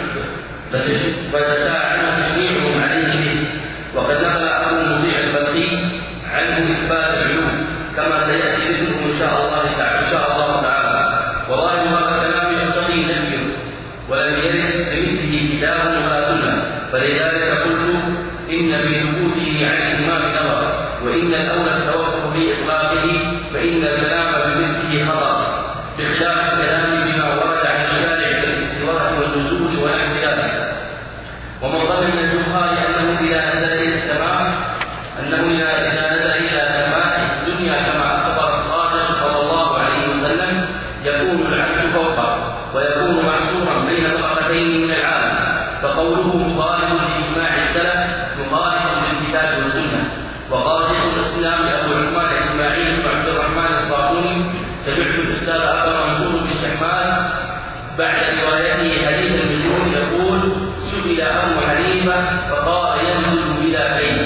فتساع عنهم تشنيعهم عليه به، وقد نقل أبو مطيع البلخي عنه إثبات العلوم كما سيأتي ذكره إن شاء الله تعالى. إن شاء الله تعالى والله هذا الكلام يقتضي نفيه ولم يرد بمثله كتاب ولا سنة، فلذلك قلت إن بثبوته عن الإمام نظر، وإن الأولى التوقف في إطلاقه، فإن الكلام بمثله خطأ بخلاف الكلام بما ورد عن الشارع في الاستواء والنزول ونحو ذلك. ومن ظن من الجهال أنه إذا نزل إلى السماء أنه إذا نزل إلى سماء الدنيا كما أخبر الصادق صلى الله عليه وسلم يكون العبد فوقه ويكون معصوما بين طبقتين من العالم، فقوله مخالف لإجماع السلف مخالف للكتاب والسنة. وقال شيخ الإسلام أبو عثمان إسماعيل بن عبد الرحمن الصابوني سمعت الأستاذ أبا منصور بن شحمان بعد روايته حديث النجوم يقول سئل أبو حنيفة فقال ينزل بلا كيف،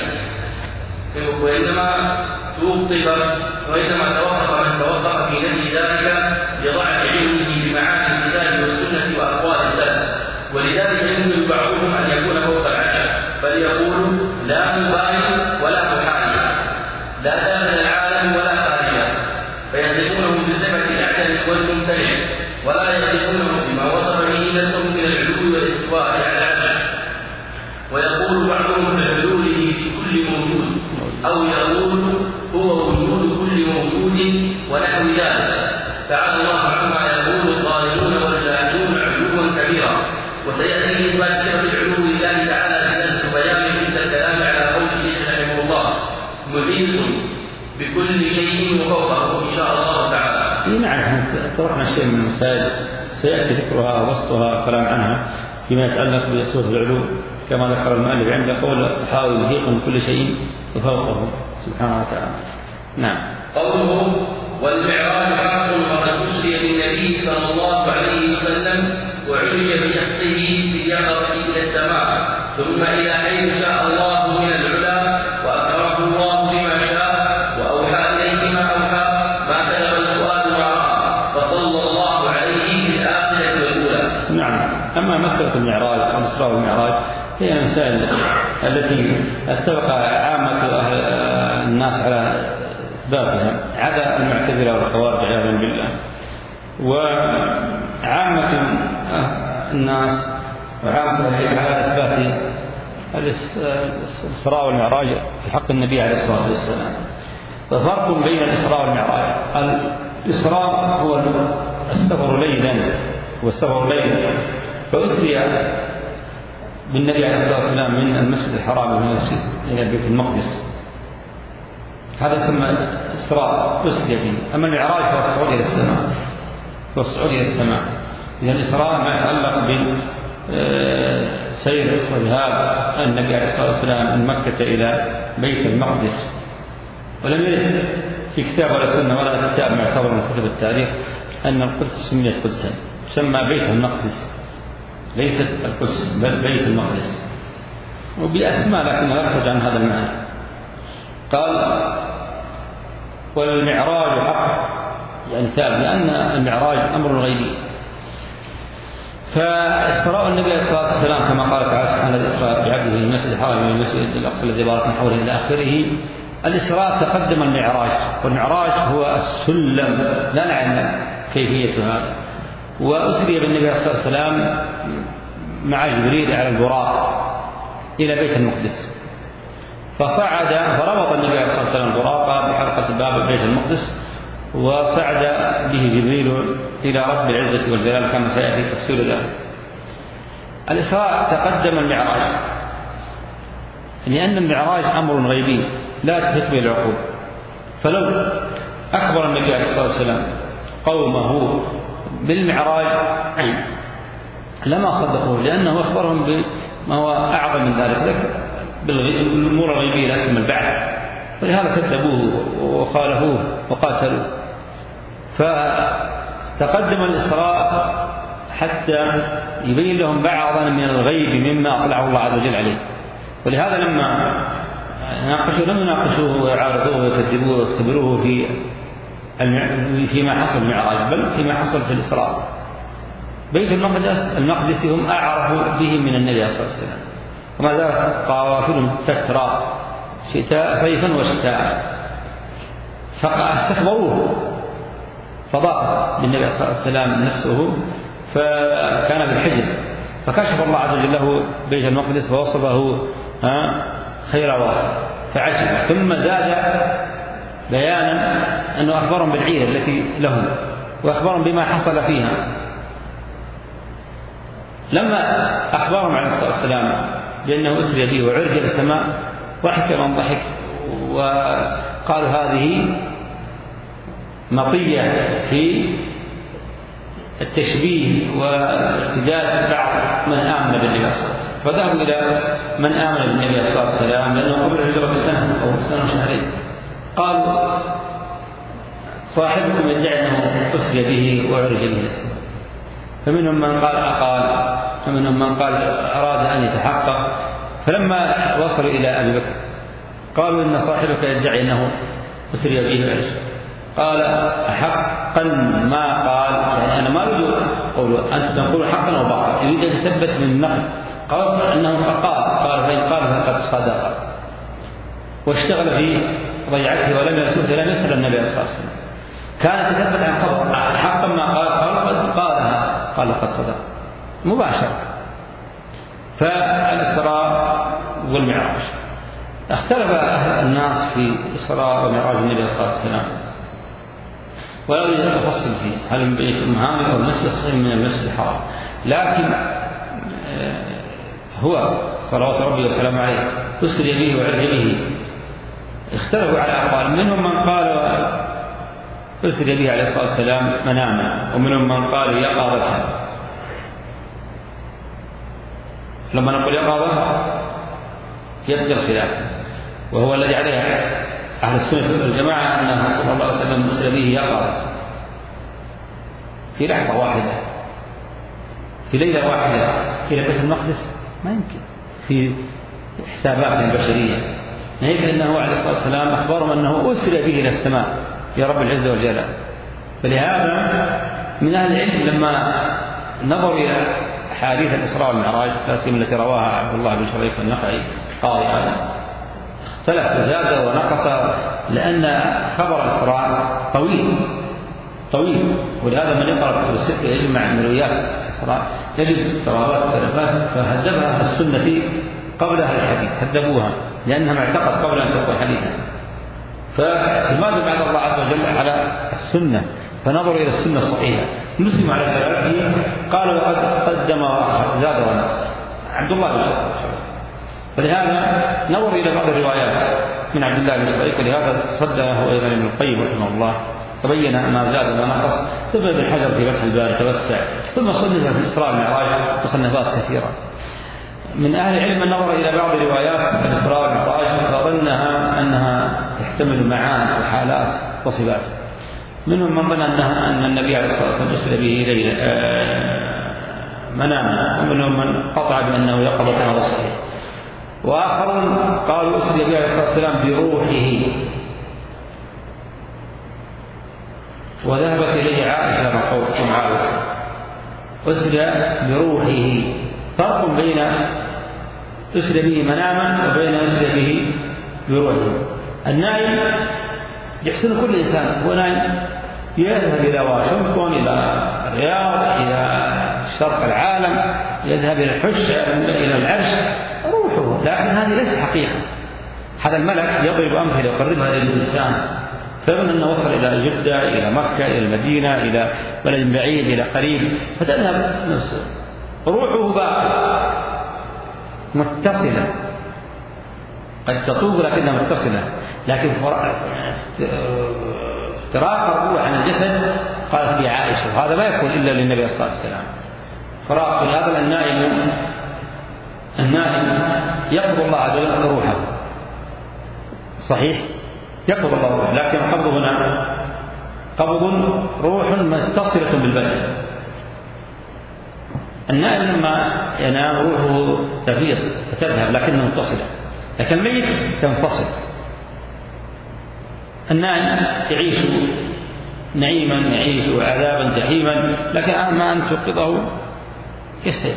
وإنما توقف وإنما توقف من توقف في نفي ذلك لضعف علمه بمعاني الكتاب والسنة وأقوال السلف، ولذلك يمكن بعضهم أن يكون فوق العشر فليقول لا مبالغ ولا محال، لا داخل العالم ولا خارجه، فيصفونه بصفة العدم والممتنع، ولا يصفونه بما وصف به نفسه من العلو والاستواء على العرش. ويقول بعضهم بعلوله في كل موجود، أو يقول هو وجود كل موجود ونحو ذلك. تعالى الله عما يقول الظالمون والجاهلون علوا كبيرا. وسيأتي إثبات صفة العلو لله تعالى بنزل بيان مثل الكلام على قول الشيخ رحمه الله محيط بكل شيء وفوقه إن شاء الله تعالى. نعم، طرحنا شيء من المسائل سيأتي ذكرها ووسطها كلام عنها فيما يتعلق بصفة العلو كما ذكر المؤلف عند قول حاول محيط بكل شيء وفوقه سبحانه وتعالى. نعم. قوله والمعراج حق وقد أسري بالنبي صلى الله عليه وسلم وعرج بشخصه في اليقظة إلى السماء ثم إلى حيث شاء الله من العلا وأكرمه الله بما شاء المسائل التي اتفق عامة الناس على إثباتها عدا المعتزلة والخوارج عياذا بالله. وعامة الناس وعامة على إثبات الإسراء والمعراج في حق النبي عليه الصلاة والسلام. ففرق بين الإسراء والمعراج: الإسراء هو السفر ليلا والسفر ليلا، فأسري بالنبي عليه الصلاة والسلام من المسجد الحرام إلى بيت المقدس، هذا يسمى إسراء أسري به. أما المعراج فهو الصعود إلى السماء، هو الصعود إلى السماء. إذا الإسراء ما يتعلق بسير وذهاب النبي عليه الصلاة والسلام من مكة إلى بيت المقدس. ولم يرد في كتاب ولا سنة ولا كتاب معتبر من كتب التاريخ أن القدس سميت قدسا، تسمى بيت المقدس، ليست القدس بل بيت المقدس، وبأسماء لكنها لا تخرج عن هذا المعنى. قال: والمعراج حق، يعني ثابت، لأن المعراج أمر غيبي. فإسراء النبي عليه الصلاة والسلام كما قال تعالى: سبحان الذي أسرى بعبده من المسجد الحرام إلى المسجد الأقصى الذي باركنا حوله إلى آخره. الإسراء تقدم المعراج، والمعراج هو السلم، لا نعلم كيفية هذا. وأسري بالنبي عليه الصلاة والسلام مع جبريل على البراق إلى بيت المقدس، فصعد فربط النبي عليه الصلاة والسلام البراق بحلقة باب بيت المقدس، وصعد به جبريل إلى رب العزة والجلال كما سيأتي تفسير ذلك. الإسراء تقدم المعراج لأن المعراج أمر غيبي لا تحيط به العقول. فلو أخبر النبي عليه الصلاة والسلام قومه بالمعراج لما صدقوه، لأنه أخبرهم بما هو أعظم من ذلك، بالأمور الغيبية لا اسم البعث، ولهذا كذبوه وخالفوه وقاتلوه. فتقدم الإسراء حتى يبين لهم بعضا من الغيب مما أطلعه الله عز وجل عليه. ولهذا لما ناقشوا لم يناقشوه ويعارضوه ويكذبوه ويختبروه في فيما حصل المعراج، بل فيما حصل في الإسراء. بيت المقدس المقدس هم أعرفوا به من النبي صلى الله عليه وسلم، وما زالت قوافلهم تترى شتاء صيفا وشتاء، فاستخبروه فضاق بالنبي صلى الله عليه وسلم نفسه، فكان بالحجر، فكشف الله عز وجل له بيت المقدس فوصفه خير واصف فعجب. ثم زاد بيانا أنه أخبرهم بالعير التي لهم وأخبرهم بما حصل فيها. لما أخبرهم عليه الصلاة والسلام بأنه أسري به وعرج إلى السماء ضحك من ضحك، وقالوا هذه مطية في التشبيه واستجابة بعض من آمن بالنبي صلى الله عليه وسلم، فذهبوا إلى من آمن بالنبي صلى الله عليه وسلم لأنه قبل الهجرة بسنة أو سنة وشهرين. قالوا صاحبكم يدعي أنه أسري به وعرج به إلى السماء، فمنهم من قال أقال، فمنهم من قال أراد أن يتحقق. فلما وصلوا إلى أبي بكر قالوا إن صاحبك يدعي أنه أسري به وعرج. قال حقا ما قال، يعني أنا ما أريد أقول أنت تقول حقا أو باطلا، يريد أن يثبت من النقل. قال أنه قال قال فإن قال فقد صدق، واشتغل في ضيعته ولم يسوء لم يسأل النبي صلى الله عليه وسلم. كان يتثبت عن خبر حقا ما قال قال قد قالها قال قد صدق مباشرة. فالإسراء والمعراج اختلف الناس في إسراء ومعراج النبي صلى الله عليه وسلم، ولا أريد أن أفصل فيه هل بيت المهام أو المسجد الصغير من المسجد الحرام، لكن هو صلوات ربي وسلامه عليه أسري به وعرج به. اختلفوا على أقوال، منهم من قال أسري به عليه الصلاة والسلام مناما، ومنهم من قال يقظة. لما نقول يقظة يبدأ الخلاف، وهو الذي عليه أهل السنة والجماعة أنه صلى الله عليه وسلم أسري به يقظة في لحظة واحدة في ليلة واحدة إلى بيت المقدس، ما يمكن في حسابات البشرية. هيك أنه عليه الصلاة والسلام أخبرهم أنه أسري به إلى السماء يا رب العزة والجلال. فلهذا من أهل العلم لما نظروا إلى أحاديث الإسراء والمعراج التي التي رواها عبد الله بن شريك النخعي قاضي هذا اختلف زاد ونقص، لأن خبر الإسراء طويل طويل، ولهذا من يقرأ كتب الستة يجمع المرويات الإسراء يجد اضطرابات واختلافات، فهذبها أهل السنة قبل أهل الحديث، هذبوها لأنها معتقد قبل أن تكون حديثا، فاعتماد بعد الله عز وجل على السنة، فنظروا إلى السنة الصحيحة نسلم على ثلاثه، قالوا وقد قدم زاد ونقص عبد الله بن شريك، فلهذا نظر إلى بعض الروايات من عبد الله بن شريك، ولهذا صدقه أيضا ابن القيم رحمه الله، تبين ما زاد وما نقص، ثم ابن حجر في فتح الباري توسع، ثم صنف في الإسراء والمعراج مصنفات كثيرة. من أهل العلم من نظر إلى بعض روايات الإسراء والمعراج فظنها أنها تحتمل معاني وحالات وصفات، منهم من ظن أنها أن النبي عليه الصلاة والسلام أسري به ليلة مناما، ومنهم من قطع بأنه يقظة ونصه، وآخرون قالوا أسري به عليه الصلاة والسلام بروحه، وذهبت إليه عائشة من قول معاوية أسري بروحه، فرق بين أسري به مناما وبين أسري به بروحه. النائم يحسن كل إنسان هو نائم يذهب إلى واشنطن، إلى الرياض، إلى شرق العالم، يذهب إلى الحش، إلى العرش، روحه، لكن هذه ليست حقيقة. هذا الملك يضرب أمثلة يقربها إلى الإنسان، فمن أنه وصل إلى جدة، إلى مكة، إلى المدينة، إلى بلد بعيد، إلى قريب، فتذهب نفسه، روحه باقية متصلة، قد تطوب لكنها متصلة، لكن افتراق الروح عن الجسد قالت لي عائشة، وهذا ما يكون إلا للنبي صلى الله عليه وسلم. فراق هذا النائم النائم يقبض الله عز وجل روحه، صحيح يقبض الله روحه، لكن قبض هنا قبض روح متصلة بالبدن. النائم لما ينام روحه تفيض فتذهب لكنها متصلة، لكن الميت تنفصل. النائم يعيش نعيما، يعيش عذابا جحيما، لكن ما أن توقظه يسير،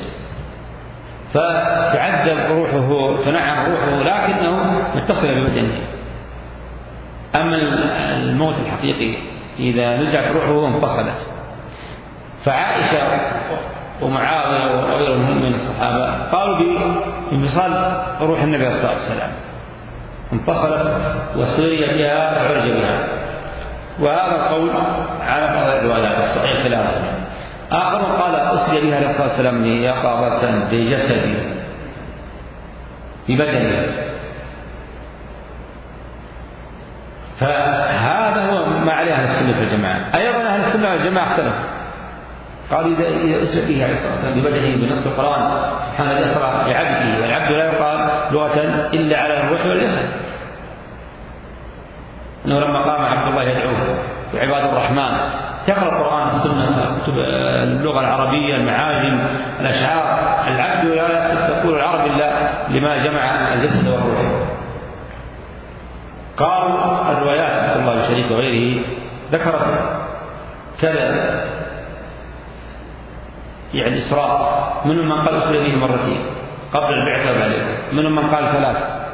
فتعذب روحه، تنعم روحه، لكنه متصل ببدنه. أما الموت الحقيقي إذا نزعت روحه انفصلت. فعائشة ومعاوية وغيرهم من الصحابة قالوا بانفصال روح النبي صلى الله عليه وسلم، انفصلت وسري بها وعرج بها، وهذا القول على بعض الروايات الصحيح خلافه. آخر قال أسري بها عليه الصلاة والسلام يقظة بجسدي ببدني، فهذا هو ما عليه أهل السنة والجماعة. أيضا أهل السنة والجماعة اختلفوا، قالوا إذا أسري به عليه الصلاة والسلام ببدنه بنص القرآن سبحان الذي أسرى بعبده، والعبد لا يقال لغة إلا على الروح والجسد، أنه لما قام عبد الله يدعوه وعباد الرحمن تقرأ القرآن السنة كتب اللغة العربية المعاجم الأشعار، العبد لا تقول العرب إلا لما جمع الجسد والروح. قالوا الروايات عبد الله بن شريك وغيره ذكرت كذا يعني إسراء، منهم من قال أسري به مرتين قبل البعثة وبعدها، منهم من قال ثلاث،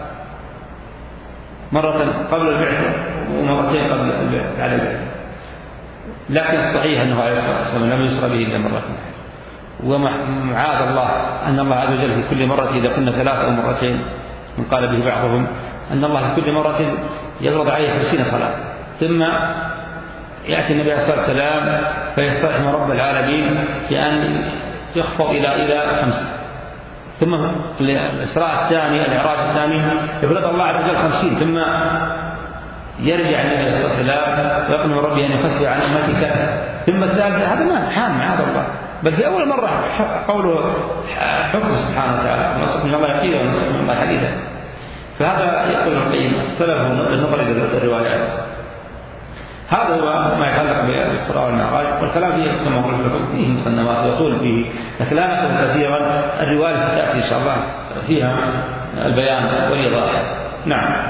مرة قبل البعثة ومرتين قبل البعثة على البعثة، لكن الصحيح أنه عليه الصلاة والسلام لم يسرى به إلا مرة، ومعاذ الله أن الله عز وجل في كل مرة إذا كنا ثلاث أو مرتين من قال به بعضهم أن الله في كل مرة يضرب عليه خمسين صلاة، ثم يأتي النبي عليه الصلاة والسلام فيسترحم رب العالمين بأن يخفض إلى إلى خمس، ثم الإسراء الثاني الإعراج الثاني يبلغ الله عز وجل خمسين، ثم يرجع النبي عليه الصلاة والسلام ويقنع ربي أن يخفف عن أمتك، ثم الثالث. هذا ما حام معاذ الله، بل في أول مرة قوله حكم سبحانه وتعالى ونصف من الله يقيل ونصف من الله حديثا. فهذا يقول القيم اختلفوا بالنظر إلى الروايات. هذا هو ما يتعلق بالإسراء والمعراج، والكلام فيه كما قلت لكم فيه مصنفات ويطول فيه، لكن لا نقول كثيرا. الرواية ستأتي إن شاء الله فيها البيان والإيضاح. نعم.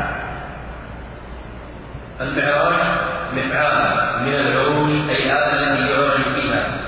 المعراج مفعال من العروج، أي هذا الذي يعرج فيها،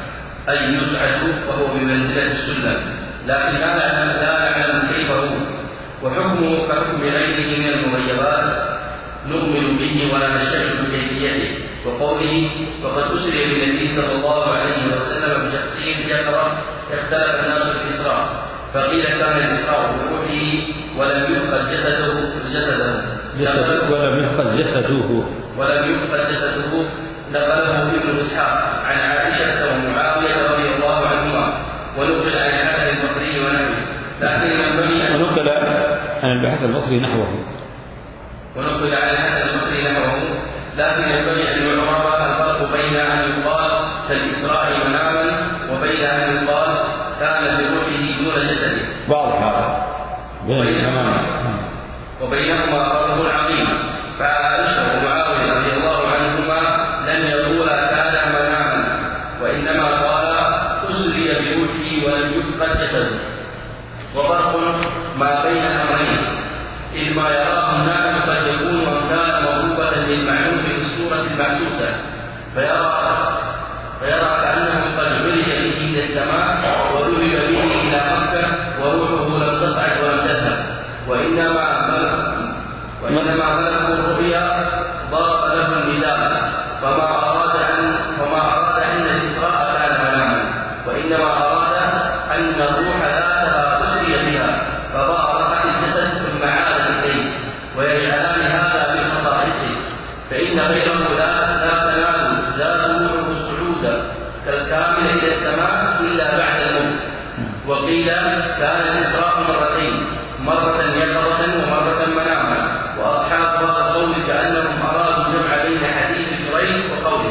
أي يصعد وهو بمنزلة السلم، لكن لا نعلم لا نعلم كيف هو، وحكمه كحكم غيره من المغيبات نؤمن به ولا نشترك بكيفيته. وقوله فقد أسري بالنبي صلى الله عليه وسلم بشخص يقرأ اختلف الناس في الإسراء، فقيل كان الإسراء بروحه ولم يفقد جسده جسده ولم يفقد جسده ولم يفقد جسده نقله ابن إسحاق عن عائشة ومعاوية رضي الله عنهما، ونقل عن الحسن البصري ونحوه، لكن ينبغي أن ونقل عن الحسن البصري نحوه ونقل عن الحسن البصري نحوه لكن ينبغي أن يعرف الفرق بين أن يقال كالإسراء مناما وبين أن يقال كان بروحه دون جسده. واضح هذا وبينهما وبينهما فرق عظيم، فعائشة ومعاوية رضي الله عنهما لم يقولا كان مناما، وإنما قالا أسري بروحه ولم يفقد جسده. وفرق ما بين أمرين، إذ ما يراه الناس قد يكون أمثال موهوبة للمعلوم في الصورة المحسوسة، فيرى فيرى كأنه قد عرج به إلى السماء وذهب به إلى مكة وروحه لم تصعد ولم تذهب، وإنما وإنما ملك الرؤيا ضرب له النداء، فما أراد أن فما أراد أن الإسراء كان مناما، وإنما أراد أن الروح ذاتها أسري بها فضاعفت الجسد ثم عاد إليه، ويجعلان هذا من خصائصه، فإن غيره لا لا تنال لا روحه الصعود كالكامل إلى السماء إلا بعد الموت. وقيل كان الإسراء مرتين، مرة يقظة ومرة مناما، وأصحاب هذا القول كأنهم أرادوا جمع بين حديث جريج وقوله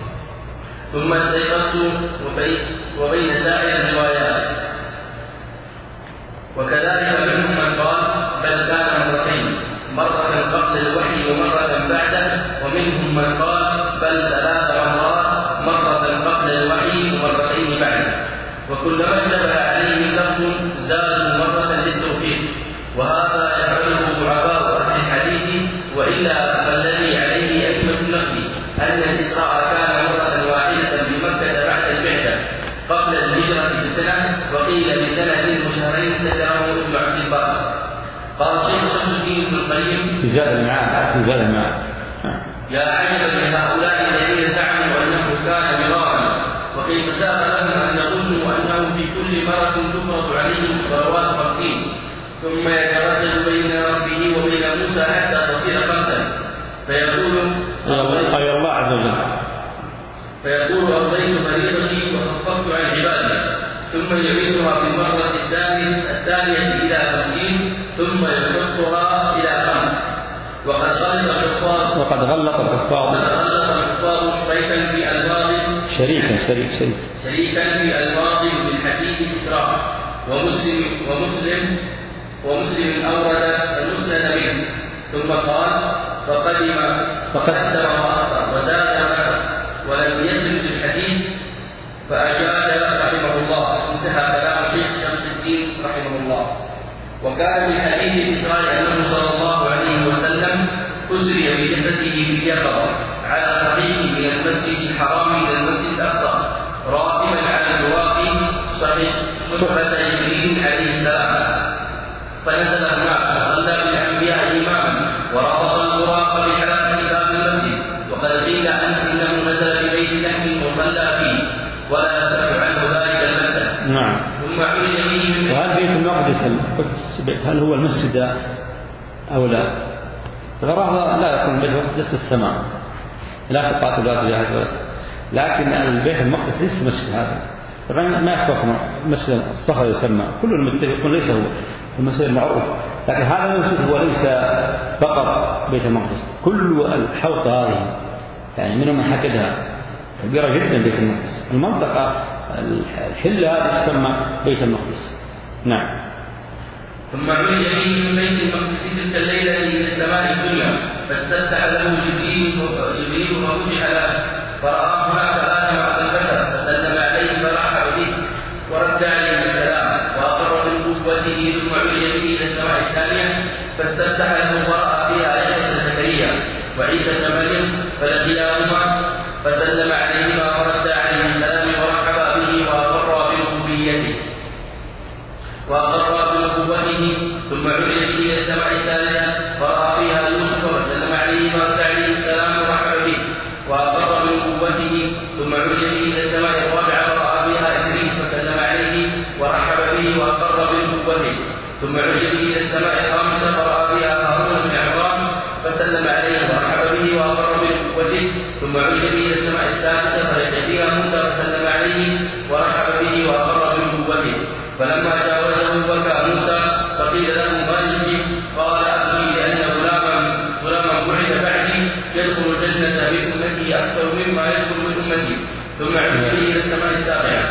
ثم استيقظت وبين سائر الروايات. وكذلك منهم من قال بل كان مرتين، مرة قبل الوحي ومرة بعده، ومنهم من قال بل ثلاث مرات، مرة قبل الوحي ومرتين بعده، وكلما اشتبه عليه لفظ زاد مرة للتوفيق، وهذا يفعله ضعفاء أهل الحديث، وإلا فالذي عليه أئمة النقل أن الإسراء كان مرة واحدة بمكة بعد البعثة قبل الهجرة بسنة، وقيل بسنة وشهرين ذكره ابن عبد البر. قال الشيخ شمس الدين بن القيم زاد المعاد زاد المعاد يا عجبا لهؤلاء الذين زعموا أنه كان مرارا، وكيف ساء لهم أن يظنوا أنه في كل مرة تفرض عليهم صلوات خمسين ثم يتردد بين ربه وبين موسى حتى تصير خمسا، فيقول أي الله عز وجل فيقول أرضيت فريضتي وخففت عن عبادي، ثم يعيدها في المرة الثانية إلى خمسين ثم يحطها إلى خمس. وقد غلط الحفاظ وقد غلط الحفاظ الحفاظ شريكا في ألفاظ شريكا شريك شريك شريكا في ألفاظ من حديث إسراء، ومسلم ومسلم ومسلم أورد المسند منه، ثم قال فقدم فقدم وأخر وزاد ونقص ولم يزل في الحديث فأجاد رحمه الله. انتهى كلام الشيخ شمس الدين رحمه الله. وكان من حديث الإسراء أنه صلى الله عليه وسلم أسري بجسده باليقظة على طريقه من المسجد الحرام إلى المسجد الأقصى راكبا على البراق صحبة جبريل عليه السلام، فنزل هناك فصلى بالأنبياء إماما وربط البراق بحلقة باب المسجد. وقد قيل أنه نزل ببيت لحم وصلى فيه ولا يصح عنه ذلك البتة. نعم. ثم عمل به. وهل بيت المقدس القدس هل هو المسجد أو لا؟ غرض لا يكون بيت المقدس السماء لا تقاتل لا تجاهد، لكن البيت المقدس ليس مسجد. هذا طبعا ما يخفى مسجد الصخر يسمى، كل المتفقون ليس هو المسجد المعروف، لكن هذا المسجد هو ليس فقط بيت المقدس، كل الحوطة هذه يعني منهم من حددها كبيرة جدا بيت المقدس، المنطقة الحلة هذه تسمى بيت المقدس. نعم. ثم عرج به من بيت المقدس تلك الليلة إلى السماء الدنيا، فاستفتح له جبريل جبريل وفتح له، فرآه هناك آدم على البشر فسلم عليه فرحب به ورد عليه السلام وأقر من قوته. ثم عرج به إلى السماء الثانية فاستفتح له فرأى فيها يحيى زكريا وعيسى بن مريم فلقياهما فسلم عليهما ورد عليه السلام ورحب به ثم عرج به إلى السماء السادسة فلقي فيها موسى فسلم عليه ورحب به وأقر بنبوته. فلما جاوزه بكى موسى فقيل له ما يجب؟ قال أبني لأن غلاما غلاما بعث بعدي يدخل الجنة من أمتي أكثر مما يدخل من أمتي. ثم عرج به إلى السماء السابعة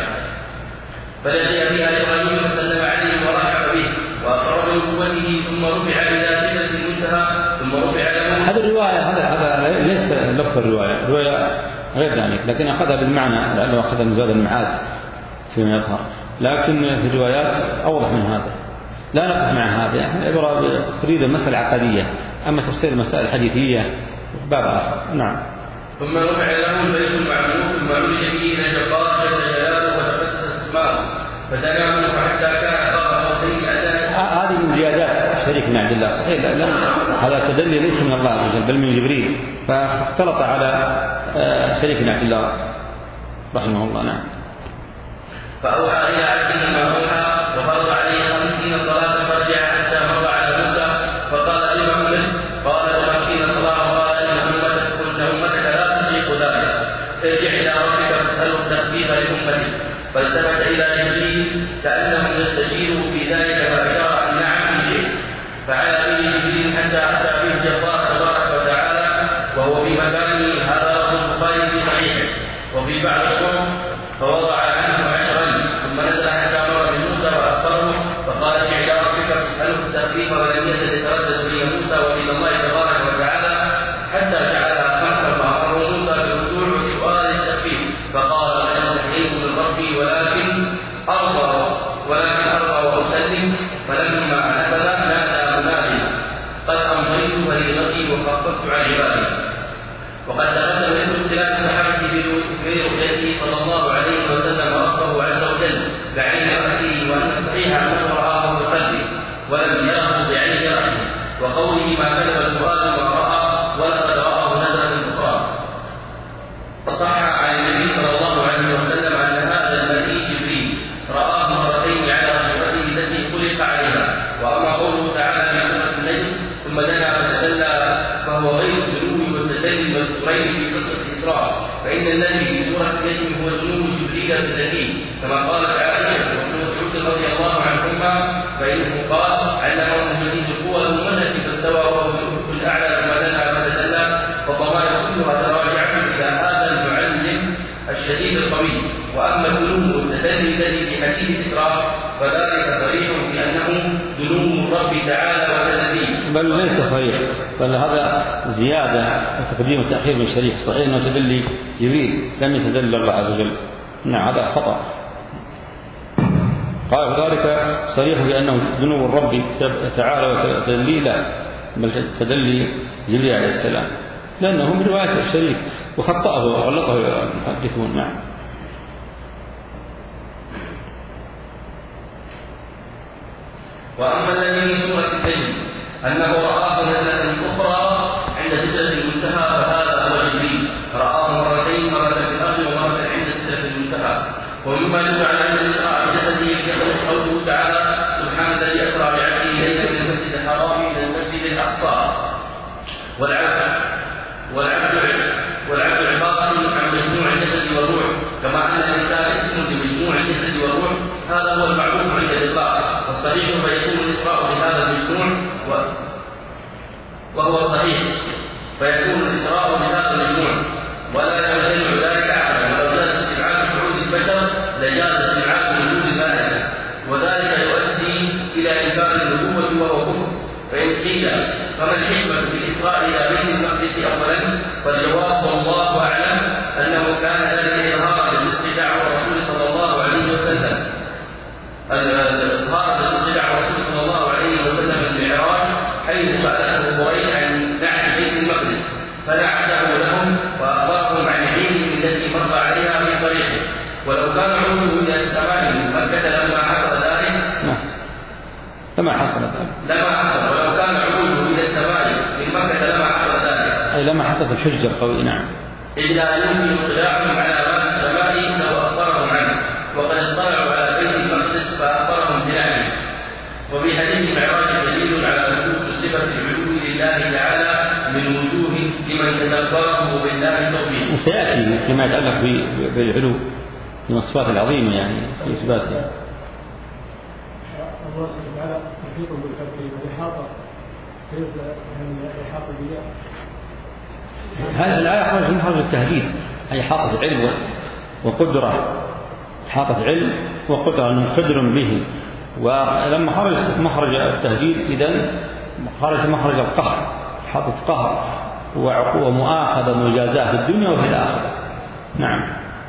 فلقي فيها إبراهيم فسلم عليه ورحب به وأقر بنبوته. ثم رفع إلى سدرة المنتهى ثم رفع له. هذه الرواية هذا هذا ليس لفظ الرواية، الرواية غير ذلك، لكن أخذها بالمعنى لأنه أخذ من زاد المعاد فيما يظهر، لكن في الروايات أوضح من هذا. لا نقف مع هذا، يعني العبرة تريد مسألة عقدية، أما تفسير المسائل الحديثية باب آخر. نعم. ثم رفع له البيت المعمور ثم عرج به إلى جبار جل جلاله وتقدست اسماءه فدنا منه حتى كان قاب قوسين أدنى. هذه من زيادات شريك بن عبد الله صحيح، لا هذا تدلي ليس من الله عز وجل بل من جبريل، فاختلط على شريك بن عبد الله رحمه الله. نعم. فأوحى إلى عبده ما أوحى وفرض عليه خمسين صلاة فرجع حتى مر على موسى فقال لما أمر؟ قال خمسين صلاة. وقال إن أمتك كن أمتك لا تطيق ذلك ارجع إلى ربك فاسأله التخفيف لأمتك. فالتفت إلى جبريل كأنه يستشيره في ذلك فأشار أن نعم إن شئت. فعلى به جبريل حتى أتى به الجبار تبارك وتعالى وهو في مكانه. هذا لفظ البخاري في صحيحه. وفي بعض الطرق فوضع عنه عشرا ثم نزل حتى مر بموسى وأخبره فقال ارجع إلى ربك فاسأله التخفيف ولم يزل يتردد بين موسى وبين الله تبارك وتعالى حتى جعلها خمسا فأمره موسى بالرجوع وسؤال التخفيف فقال أنا أحييت من ربي ولكن أرضى ولكن أرضى وأسلم. فلما نفذ نادى منادي قد أمضيت فريضتي وخففت عن عبادي. وقد تقدم ذكر اختلاف الصحابة في رؤيته صلى الله عليه وسلم ربه عز وجل بعين رأسه، وأن الصحيح أنه رآه بقلبه ولم يره بعين رأسه، وقوله ما كذب الفؤاد ما رأى ولقد رآه نزلة أخرى. صح عن النبي صلى الله عليه وسلم أن هذا الملئي جبريل رآه مرتين على صورته التي خلق عليها. وأما قوله تعالى في سورة النجم ثم دنا فتدلى فهو غير الذنوب والتدلي المذكورين في قصة الإسراء، فإن الذي في سورة النجم هو ذنوب جبريل التدلي كما قالت عائشة وابن مسعود رضي الله عنهما فإنه قال علمه شديد القوى ذو مرة فاستوى وهو بالأفق الأعلى ثم دنا فتدلى. فالضمائر كلها تراجعت إلى هذا المعلم الشديد القوي. وأما الذنوب والتدلي الذي في حديث الإسراء فذلك صريح بأنه ذنوب الرب تعالى وتدليه، بل ليس صحيح، بل هذا زيادة وتقديم وتأخير من شريك. صحيح أنه تدلي جبريل لم يتدلل الله عز وجل. نعم هذا خطأ. قال ذلك صريح بأنه ذنوب الرب تعالى وتدلي لا، بل تدلي جبريل عليه السلام لأنه من رواية الشريك وخطأه وغلطه المحدثون. نعم. وأما الذي من سورة النجم أنه رآه نزلة أخرى عند سدرة المنتهى فهذا هو جبريل رآه مرتين، مرة في الأرض ومرة عند سدرة المنتهى. ومما يدل على أن الإسراء بجسده يخرج قوله تعالى سبحان الذي أسرى بعبده ليلا من المسجد الحرام إلى المسجد الأقصى. والعبد والعبد والعبد عبارة عن مجموع الجسد والروح، كما أن الإنسان اسم لمجموع الجسد والروح. هذا هو المعروف عند الإطلاق، والصحيح فيكون الإسراء بهذا المجموع وهو الصحيح فيكون الإسراء بهذا المجموع ولا يمتنع ذلك عقلا. ولو جاز استبعاد شعور البشر لجاز استبعاد وجود الملائكة، وذلك يؤدي إلى إنكار النبوة وهو كفر. فإن قيل فما الحكمة في الإسراء إلى بيت المقدس أولا؟ فالجواب والله أعلم أنه كان ذلك إظهارا لصدق دعوة الرسول صلى الله عليه وسلم الإظهار لصدق دعوة الرسول صلى الله عليه وسلم المعراج، حيث سأله قريش عن نعت بيت المقدس فنعته لهم وأخبرهم عن عينه التي مر عليها في طريقه. ولو كان عوده إلى السماء من مكة لما حصل ذلك لما حصل ذلك لما حصل ولو كان عوده إلى السماء من مكة لما حصل ذلك أي لما حصلت الحجة القوي. نعم. إلا يمكن اطلاعهم على ما في السماء لو أخبرهم عنه، وقد اطلعوا على بيت المقدس فأخبرهم بنعمه. وفي حديث معراج دليل على وجود صفة العلو لله تعالى من وجوه لمن تدبره بالله توفيق. سيأتي فيما يتعلق بالعلو من الصفات العظيمة يعني في إثباتها. الله سبحانه وتعالى محيط بالكافرين والإحاطة كيف يعني إحاطة بالله؟ هذه الآية خرج من خرج التهديد، أي إحاطة علم وقدرة، إحاطة علم وقدرة أنه قدر به. ولما خرج مخرج التهديد إذن خرج مخرج القهر، إحاطة قهر وعقوبة ومؤاخذة ومجازاة في الدنيا وفي الآخرة. نعم.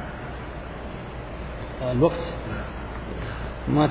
الوقت ما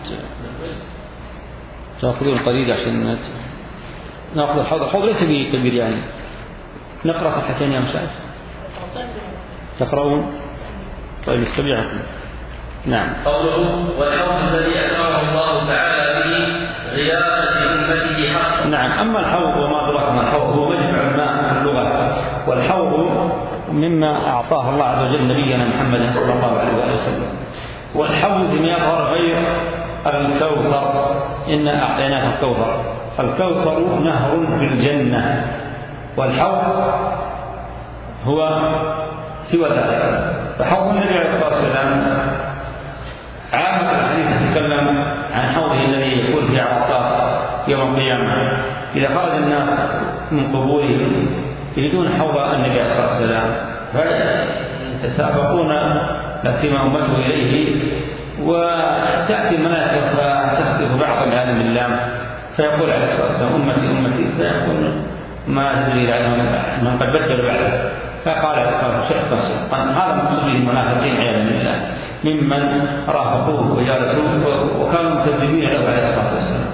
تأخذون قليل عشان نأخذ الحوض. الحوض ليس بكبير يعني. نقرأ صفحتين يا مشايخ. تقرؤون؟ طيب استبيعكم. نعم. قوله والحوض الذي أكرمه الله تعالى به غياثة أمته حقا. نعم. أما الحوض وما أدراك ما الحوض هو مجمع الماء في اللغة، والحوض مما أعطاه الله عز وجل نبينا محمد صلى الله عليه وسلم. والحوض لم يظهر غير الكوثر، إنا أعطيناك الكوثر. الكوثر نهر في الجنة، والحوض هو سوى ذلك. فحوض النبي عليه الصلاة والسلام عامة الحديث تتكلم عن حوضه الذي يكون في عرصات يوم القيامة إذا خرج الناس من قبورهم يريدون حوض النبي عليه الصلاة والسلام فيتسابقون لا سيما أمته إليه، وتأتي الملائكة فتخطف بعض العالم بالله فيقول عليه الصلاة والسلام أمتي أمتي، فيقول ما تدري من قد بدل بعده، فقال عليه الصلاة والسلام هذا مقصود به المنافقين عياذا بالله ممن رافقوه وجالسوه وكانوا مكذبين له عليه الصلاة والسلام.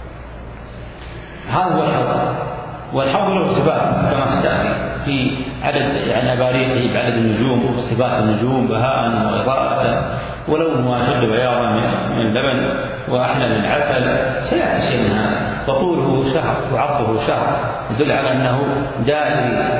هذا هو الحوض. والحوض له صفات كما ستأتي في عدد يعني أباريقه بعدد النجوم وصفات النجوم بهاء وإضاءة ولونه أشد بياضا من اللبن وأحلى من العسل، سيأتي شيء من هذا. وطوله شهر وعرضه شهر يدل على أنه دائري،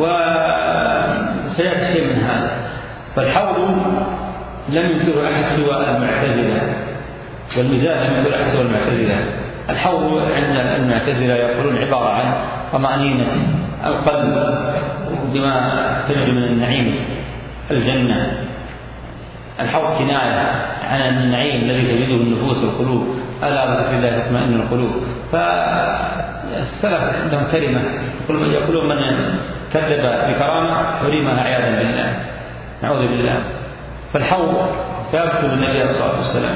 وسيأتي شيء من هذا. فالحوض لم ينكره أحد سوى المعتزلة، والميزان لم ينكره أحد سوى المعتزلة. الحوض عند المعتزلة يقولون عبارة عن طمأنينة القلب بما تجد من النعيم الجنة. الحوض كناية عن النعيم الذي تجده النفوس والقلوب، ألا بذكر الله تطمئن القلوب. فالسلف عندهم كلمة يقولون من كذب بكرامة حرمها عياذا بالله، نعوذ بالله. فالحوض ثابت بالنبي عليه الصلاة والسلام.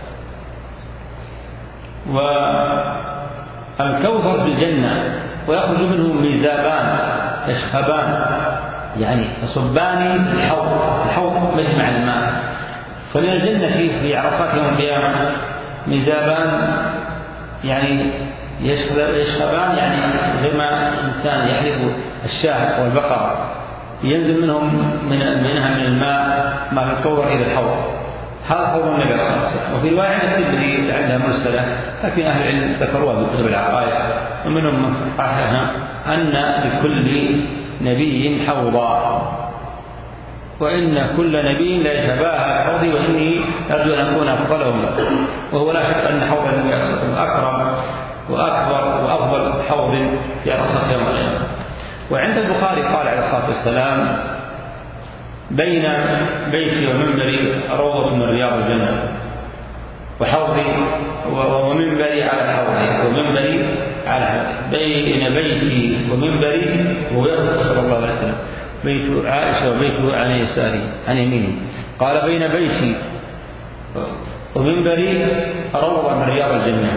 والكوثر في الجنة ويخرج منه ميزابان يشخبان يعني يصبان الحوض. الحوض مجمع الماء. فمن الجنة فيه في عرصات يوم القيامة ميزابان يعني يشخبان يعني كما الإنسان يحلب الشاة والبقرة ينزل منهم من منها من الماء ما في الكوثر إلى الحوض. هذا حوض النبي صلى الله عليه وسلم. وفي رواية التبري لعلها مرسلة لكن أهل العلم ذكروها بكتب العقائد ومنهم من صححها أن لكل نبي حوضا وإن كل نبي لا يتباهى حوضي وإني أرجو أن أكون أفضلهم. وهو لا شك أن حوض النبي صلى الله عليه وسلم أكرم وأكبر وأفضل حوض في عرصات يوم القيامة. وعند البخاري قال عليه الصلاة والسلام بين بيتي ومنبري روضة من رياض الجنة وحوضي ومنبري على حوضي ومنبري على حوضي. بين بيتي ومنبري ويقول صلى الله عليه وسلم بيت عائشة وبيته عن يساره عن يمينه. قال بين بيتي ومنبري روضة من رياض الجنة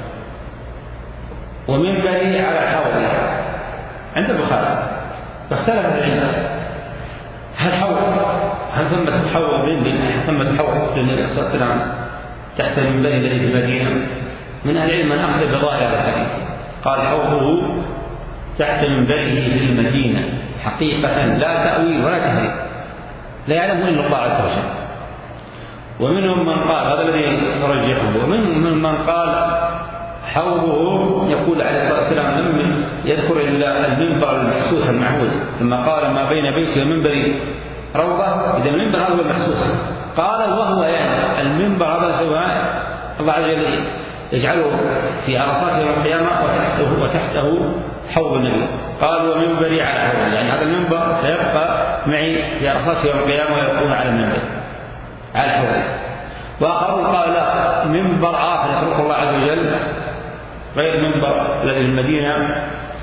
ومنبري على حوضي عند البخاري. فاختلف العلم هل حوض هل ثمة حوض هل ثمة حوض للنبي صلى الله عليه وسلم تحت المنبر الذي في المدينة؟ من أهل العلم من أخذ بظاهر الحديث قال حوضه تحت منبره في المدينة حقيقة لا تأويل ولا تهريب لا يعلمه إلا الله عز وجل. ومنهم من قال هذا الذي نرجحه ومنهم من قال حوضه يقول عليه الصلاة والسلام لم يذكر إلا المنبر المحسوس المعهود لما قال ما بين بيتي ومنبري روضة. إذا المنبر هذا هو المحسوس. قال وهو يعني المنبر هذا سواء الله عز وجل يجعله في عرصات يوم القيامة وتحته, وتحته حوض النبي. قال ومنبري على حوض يعني هذا المنبر سيبقى معي في عرصات يوم القيامة ويكون على المنبر على الحوض. وآخرون قال لا، منبر آخر يخلق الله عز وجل غير منبر الذي في المدينة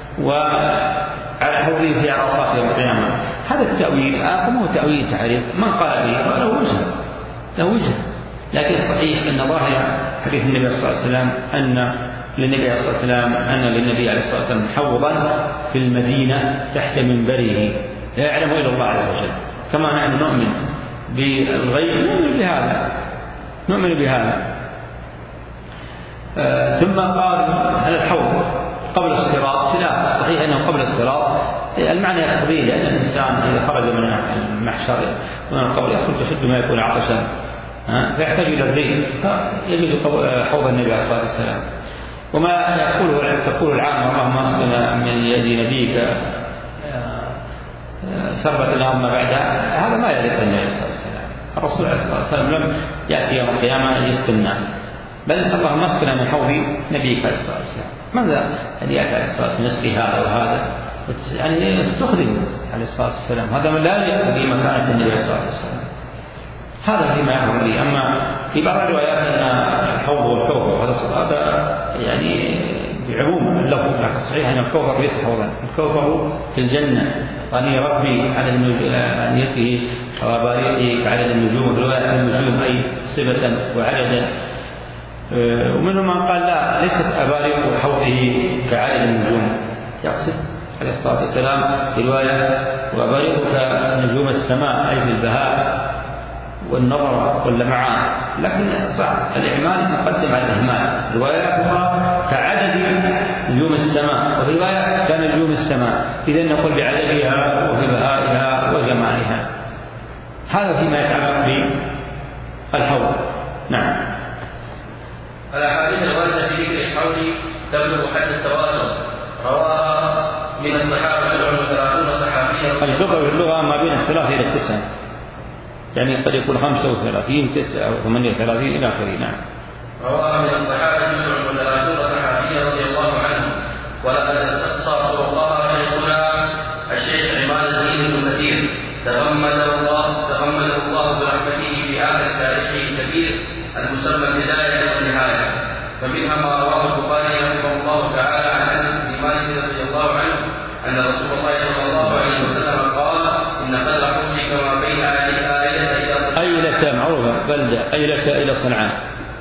وعلى حوضه في عرصات يوم القيامة. هذا التأويل آخر مو تأويل تحريف، من قال به له وجه له وجه، لكن الصحيح أن ظاهر حديث النبي صلى الله عليه وسلم أن للنبي صلى الله عليه وسلم أن للنبي عليه الصلاة والسلام حوضا في المدينة تحت منبره لا يعلم إلا الله عز وجل. كما نحن نؤمن بالغيب نؤمن بهذا نؤمن بهذا آه ثم قال هل الحوض قبل الصراط؟ خلاف، الصحيح أنه قبل الصراط، المعنى يقتضي لأن الإنسان إذا خرج من المحشر ومن القبر يخرج أشد ما يكون عطشا فيحتاج إلى الريح فيجد حوض النبي عليه الصلاة والسلام. وما يقوله تقول العامة اللهم اسقنا من يد نبيك شربة الأرض ما بعدها، هذا ما يليق النبي صلى الله عليه وسلم. الرسول عليه الصلاة والسلام لم يأتي يوم القيامة يسقي الناس، بل اللهم اسقنا من حوض نبيك عليه الصلاة والسلام. ماذا أن يأتي عليه الصلاة والسلام يسقي هذا وهذا؟ يعني يستخدم عليه الصلاة والسلام، هذا من لا يليق بمكانة النبي صلى الله عليه وسلم. هذا فيما يفهم لي. أما في بعض الروايات أن الحوض والكوثر هذا يعني بعموم اللفظ، لكن الصحيح أن الكوثر ليس حوضا، الكوثر في الجنة قال ربي على أنيته وبارئه على النجوم، وفي رواية النجوم أي صفة وعددا. ومنهم من قال لا، ليست أباريق حوضه كعدد النجوم، يقصد عليه الصلاة والسلام في رواية وأباريق كنجوم السماء أي بالبهاء والنظر واللمعان، لكن صعب الإعمال مقدم على الإهمال. روايات أخرى كعدد نجوم السماء، وفي رواية كان نجوم السماء، إذن نقول بعددها وفي بهائها وجمالها. هذا فيما يتعلق بالحوض. نعم. الأحاديث الواردة في ذكر الحوض تبلغ حد التواتر، رواها من الصحابة سبع وثلاثون صحابيا. الفقه في اللغة ما بين الثلاث إلى التسعة، يعني قد يكون خمسة وثلاثين تسعة وثمانية وثلاثين إلى آخره. نعم. رواها من الصحابة سبع وثلاثون صحابيا رضي الله عنهم، ولقد استقصى طرقها شيخنا الشيخ عماد الدين بن كثير تغمده الله تغمده الله برحمته في آخر تاريخه الكبير المسمى البداية والنهاية. فمنها ما رواه البخاري رحمه الله تعالى عن أنس بن مالك رضي الله عنه أن رسول الله صلى الله عليه وسلم قال إن قدر حوضي كما بين أيلة معروفة بلدة أيلة إلى صنعاء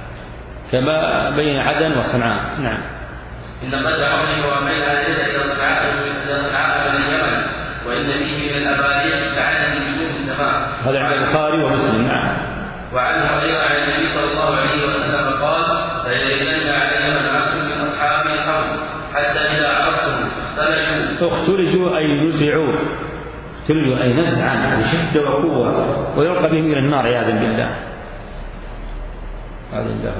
كما بين عدن وصنعاء. نعم. إن قدر حوضي كما بين أيلة إلى صنعاء إلى صنعاء من اليمن، وإن فيه من الأباريق كعدد نجوم السماء. هذا عند البخاري ومسلم. نعم. وعنه أيضا عن النبي صلى الله عليه وسلم قال ليردن علي منعكم من أصحاب الحوض حتى إذا عرفتم سلجوا. اختلجوا أي نزعوا، اختلجوا أي نزعا بشدة وقوة، ويلقى بهم إلى النار عياذا بالله. هذا الله.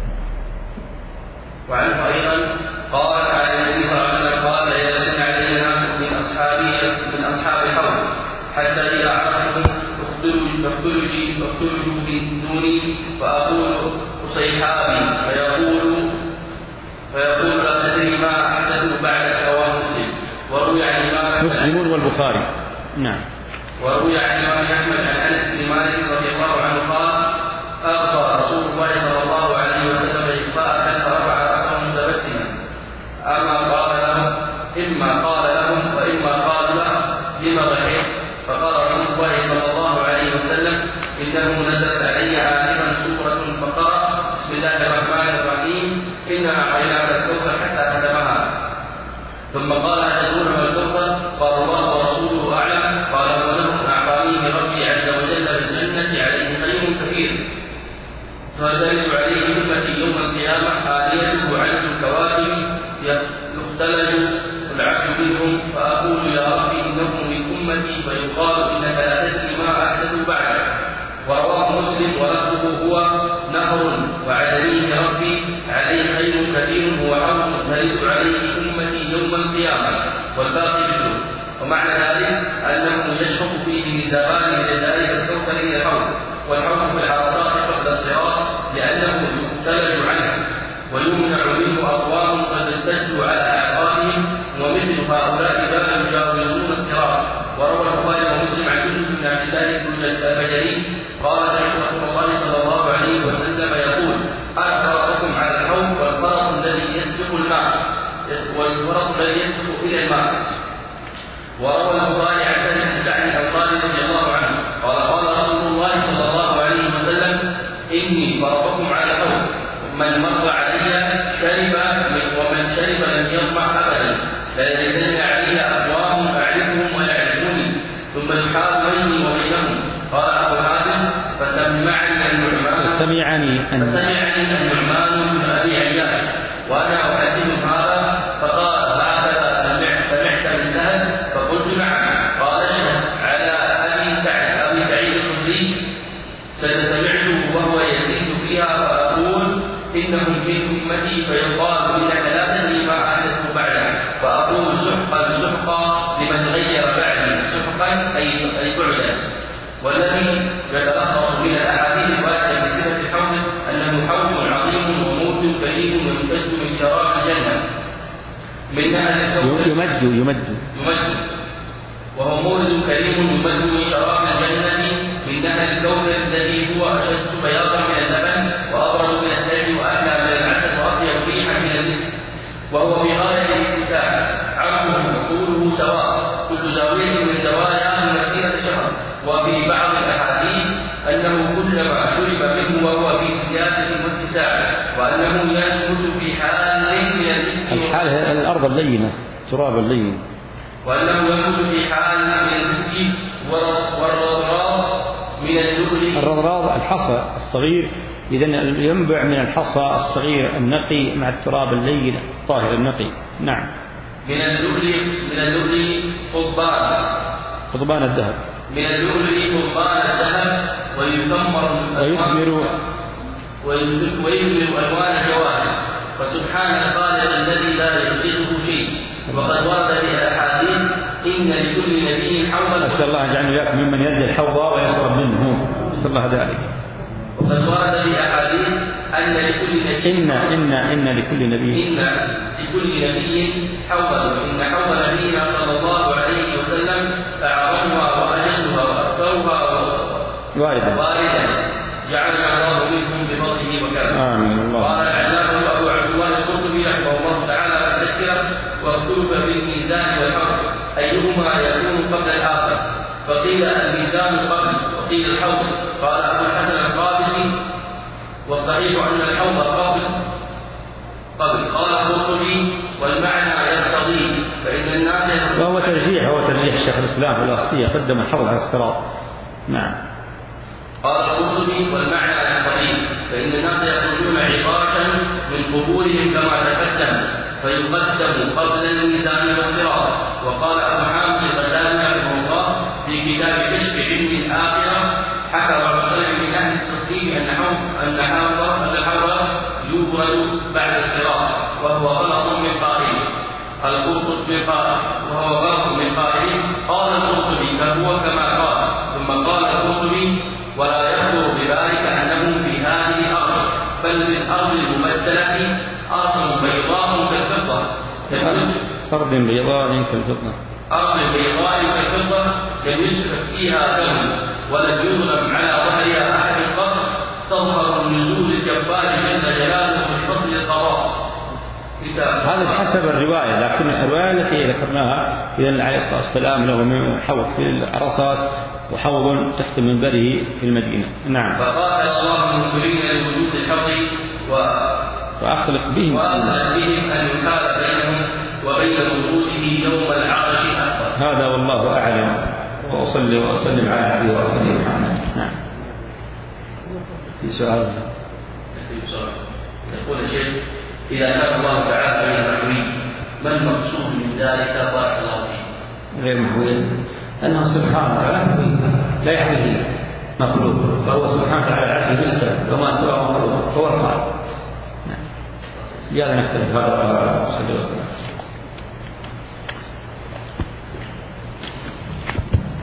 وعنه أيضا قال عن النبي صلى الله عليه وسلم قال ليردن علي ناس من أصحابي من أصحاب الحوض حتى إذا عرفتم فاختلجوا من دوني فأقول أصيحابي فيقول فيقول لا تدري ما أحدثوا بعدك. رواه مسلم. وروي عن الإمام مسلم والبخاري. نعم. وروي عن الإمام أحمد عن أنس بن مالك رضي الله عنه قال أغفى رسول الله صلى الله عليه وسلم إغفاء فرفع رأسه متبسما، أما قال لهم إما قال لهم وإما قال له لما ضحكت؟ فقال رسول الله صلى الله عليه وسلم إنه نزلت علي آنفا سورة فقرأ بسم الله الرحمن الرحيم إنا أعطيناك الكوثر حتى ختمها، ثم قال أتدرون ما الكوثر؟ قال الله ورسوله أعلم. قال ونهر أعطانيه ربي عز وجل بالجنة عليه خير كثير، فسلت عليه أمتي يوم القيامة آليته عدد الكواكب يختلج العبد منهم، فأقول يا ربي إنه من أمتي، فيقال إنك لا تدري ما أحدث بعدك. ورواه مسلم ولفظه هو نهر وعليه ربي عليه خير كثير هو فسمعني أن فسمعني النعمان بن أبي عياش وأنا أحدث هذا فقال هكذا سمعت من سهل؟ فقلت نعم. قال اشهد على أبي سعيد أبي سعيد الخدري سمعته وهو يزيد فيها فأقول إنهم من أمتي فيقال إنك لا تدري ما أحدثه بعدك فأقول سحقا سحقا لمن غير بعدي سحقا أي أي بعدا. والذي يتلخص من الأحاديث الواردة في صفة الحوض أنه حوض عظيم وموت كريم ويمتد من شراب الجنة من نهر الكوثر يمد يمد يمد وهو مورد كريم يمد من شراب الجنة من نهر الكوثر الذي هو أشد بياضا من اللبن وأبرد من الثلج وأحلى من العسل وأطيب ريحا من المسك وهو في غاية الاتساع عرضه وطوله سواء كل زاوية من زواياه مسيرة شهر. وفي بعض الأحاديث أنه كلما شرب منه وهو في زيادة واتساع وأنه ينبت في حال من المسك الحال الأرض اللينة تراب اللين وأنه ينبت في حال من المسك والرضراض من اللؤلؤ. الرضراض الحصى الصغير، إذن ينبع من الحصى الصغير النقي مع التراب اللين الطاهر النقي. نعم. من اللؤلؤ من اللؤلؤ قضبان قضبان الذهب من اللؤلؤ قضبان الذهب ويثمر ويثمر ويثمر ألوان الجواهر. فسبحان الخالق الذي لا يحدثه شيء. وقد ورد في الأحاديث إن لكل نبي حوضا. أسأل الله أن يجعلنا إياكم ممن يرد الحوض ويشرب منه. أسأل الله ذلك. وقد ورد في أحاديث أن لكل نبي إن إن إن لكل نبي إن لكل نبي حوضا وإن حوض نبينا صلى الله عليه وسلم أعظمها وأجلها وأكثرها واردا واردا جعلنا الله منهم بفضله وكرمه. آمين. الله. قال العلامة أبو عبد الله القرطبي رحمه الله تعالى في التذكرة واختلف في الميزان والحوض أيهما يكون قبل الآخر فقيل الميزان قبل وقيل الحوض. قال أبو الحسن القابسي والصحيح أن الحوض قبل قبل. قال القرطبي والمعنى يقتضي فإن الناس وهو ترجيح هو ترجيح الشيخ الإسلام في الأصلية قدم الحوض على الصراط. نعم. قال القرطبي والمعنى يقتضي فإن الناس يخرجون عطاشا من قبورهم كما تقدم فيقدم قبل الميزان والصراط. وقال أبو حامد الغزالي رحمه الله في كتاب كشف علم الآخرة حكى وقال من أهل التصديق أن حوض أن حوض أن الحوض يورد بعد الصراط وهو غلط من قائله. القرطبي من قائل وهو غلط من قائله. قال القرطبي فهو كما قال. ثم قال القرطبي ولا يخطر بذلك أنه في هذه الأرض بل في الأرض المبدلة أرض بيضاء كالفضة أرض بيضاء كالفضة أرض بيضاء كالفضة لم يسفك فيها دم ولم يضرب على ظهرها أحد قط تظهر نزول الجبار جل جلاله في فصل القضاء. هذا بحسب الرواية، لكن الرواية التي ذكرناها إذا عليه الصلاة والسلام له من حوض في العرصات وحوض تحت منبره في المدينة. نعم. فقاتل الله المنكرين لوجود الحوض و... وأخلق بهم وأخلق بهم أن يحال بينهم وبين وجوده يوم العرش أكبر. هذا والله أعلم. وأصلي وأسلم على عبده ورسوله محمد. نعم. في سؤال. في سؤال. يقول الشيخ إذا كان الله تعالى بين المحوين ما المقصود من ذلك بارك الله فيه؟ غير محوين أنه سبحانه وتعالى لا يحويه مخلوق فهو سبحانه وتعالى العزيز يستر وما سوى مخلوق هو الخالق. نعم. يلا نختلف هذا. صلى الله عليه وسلم.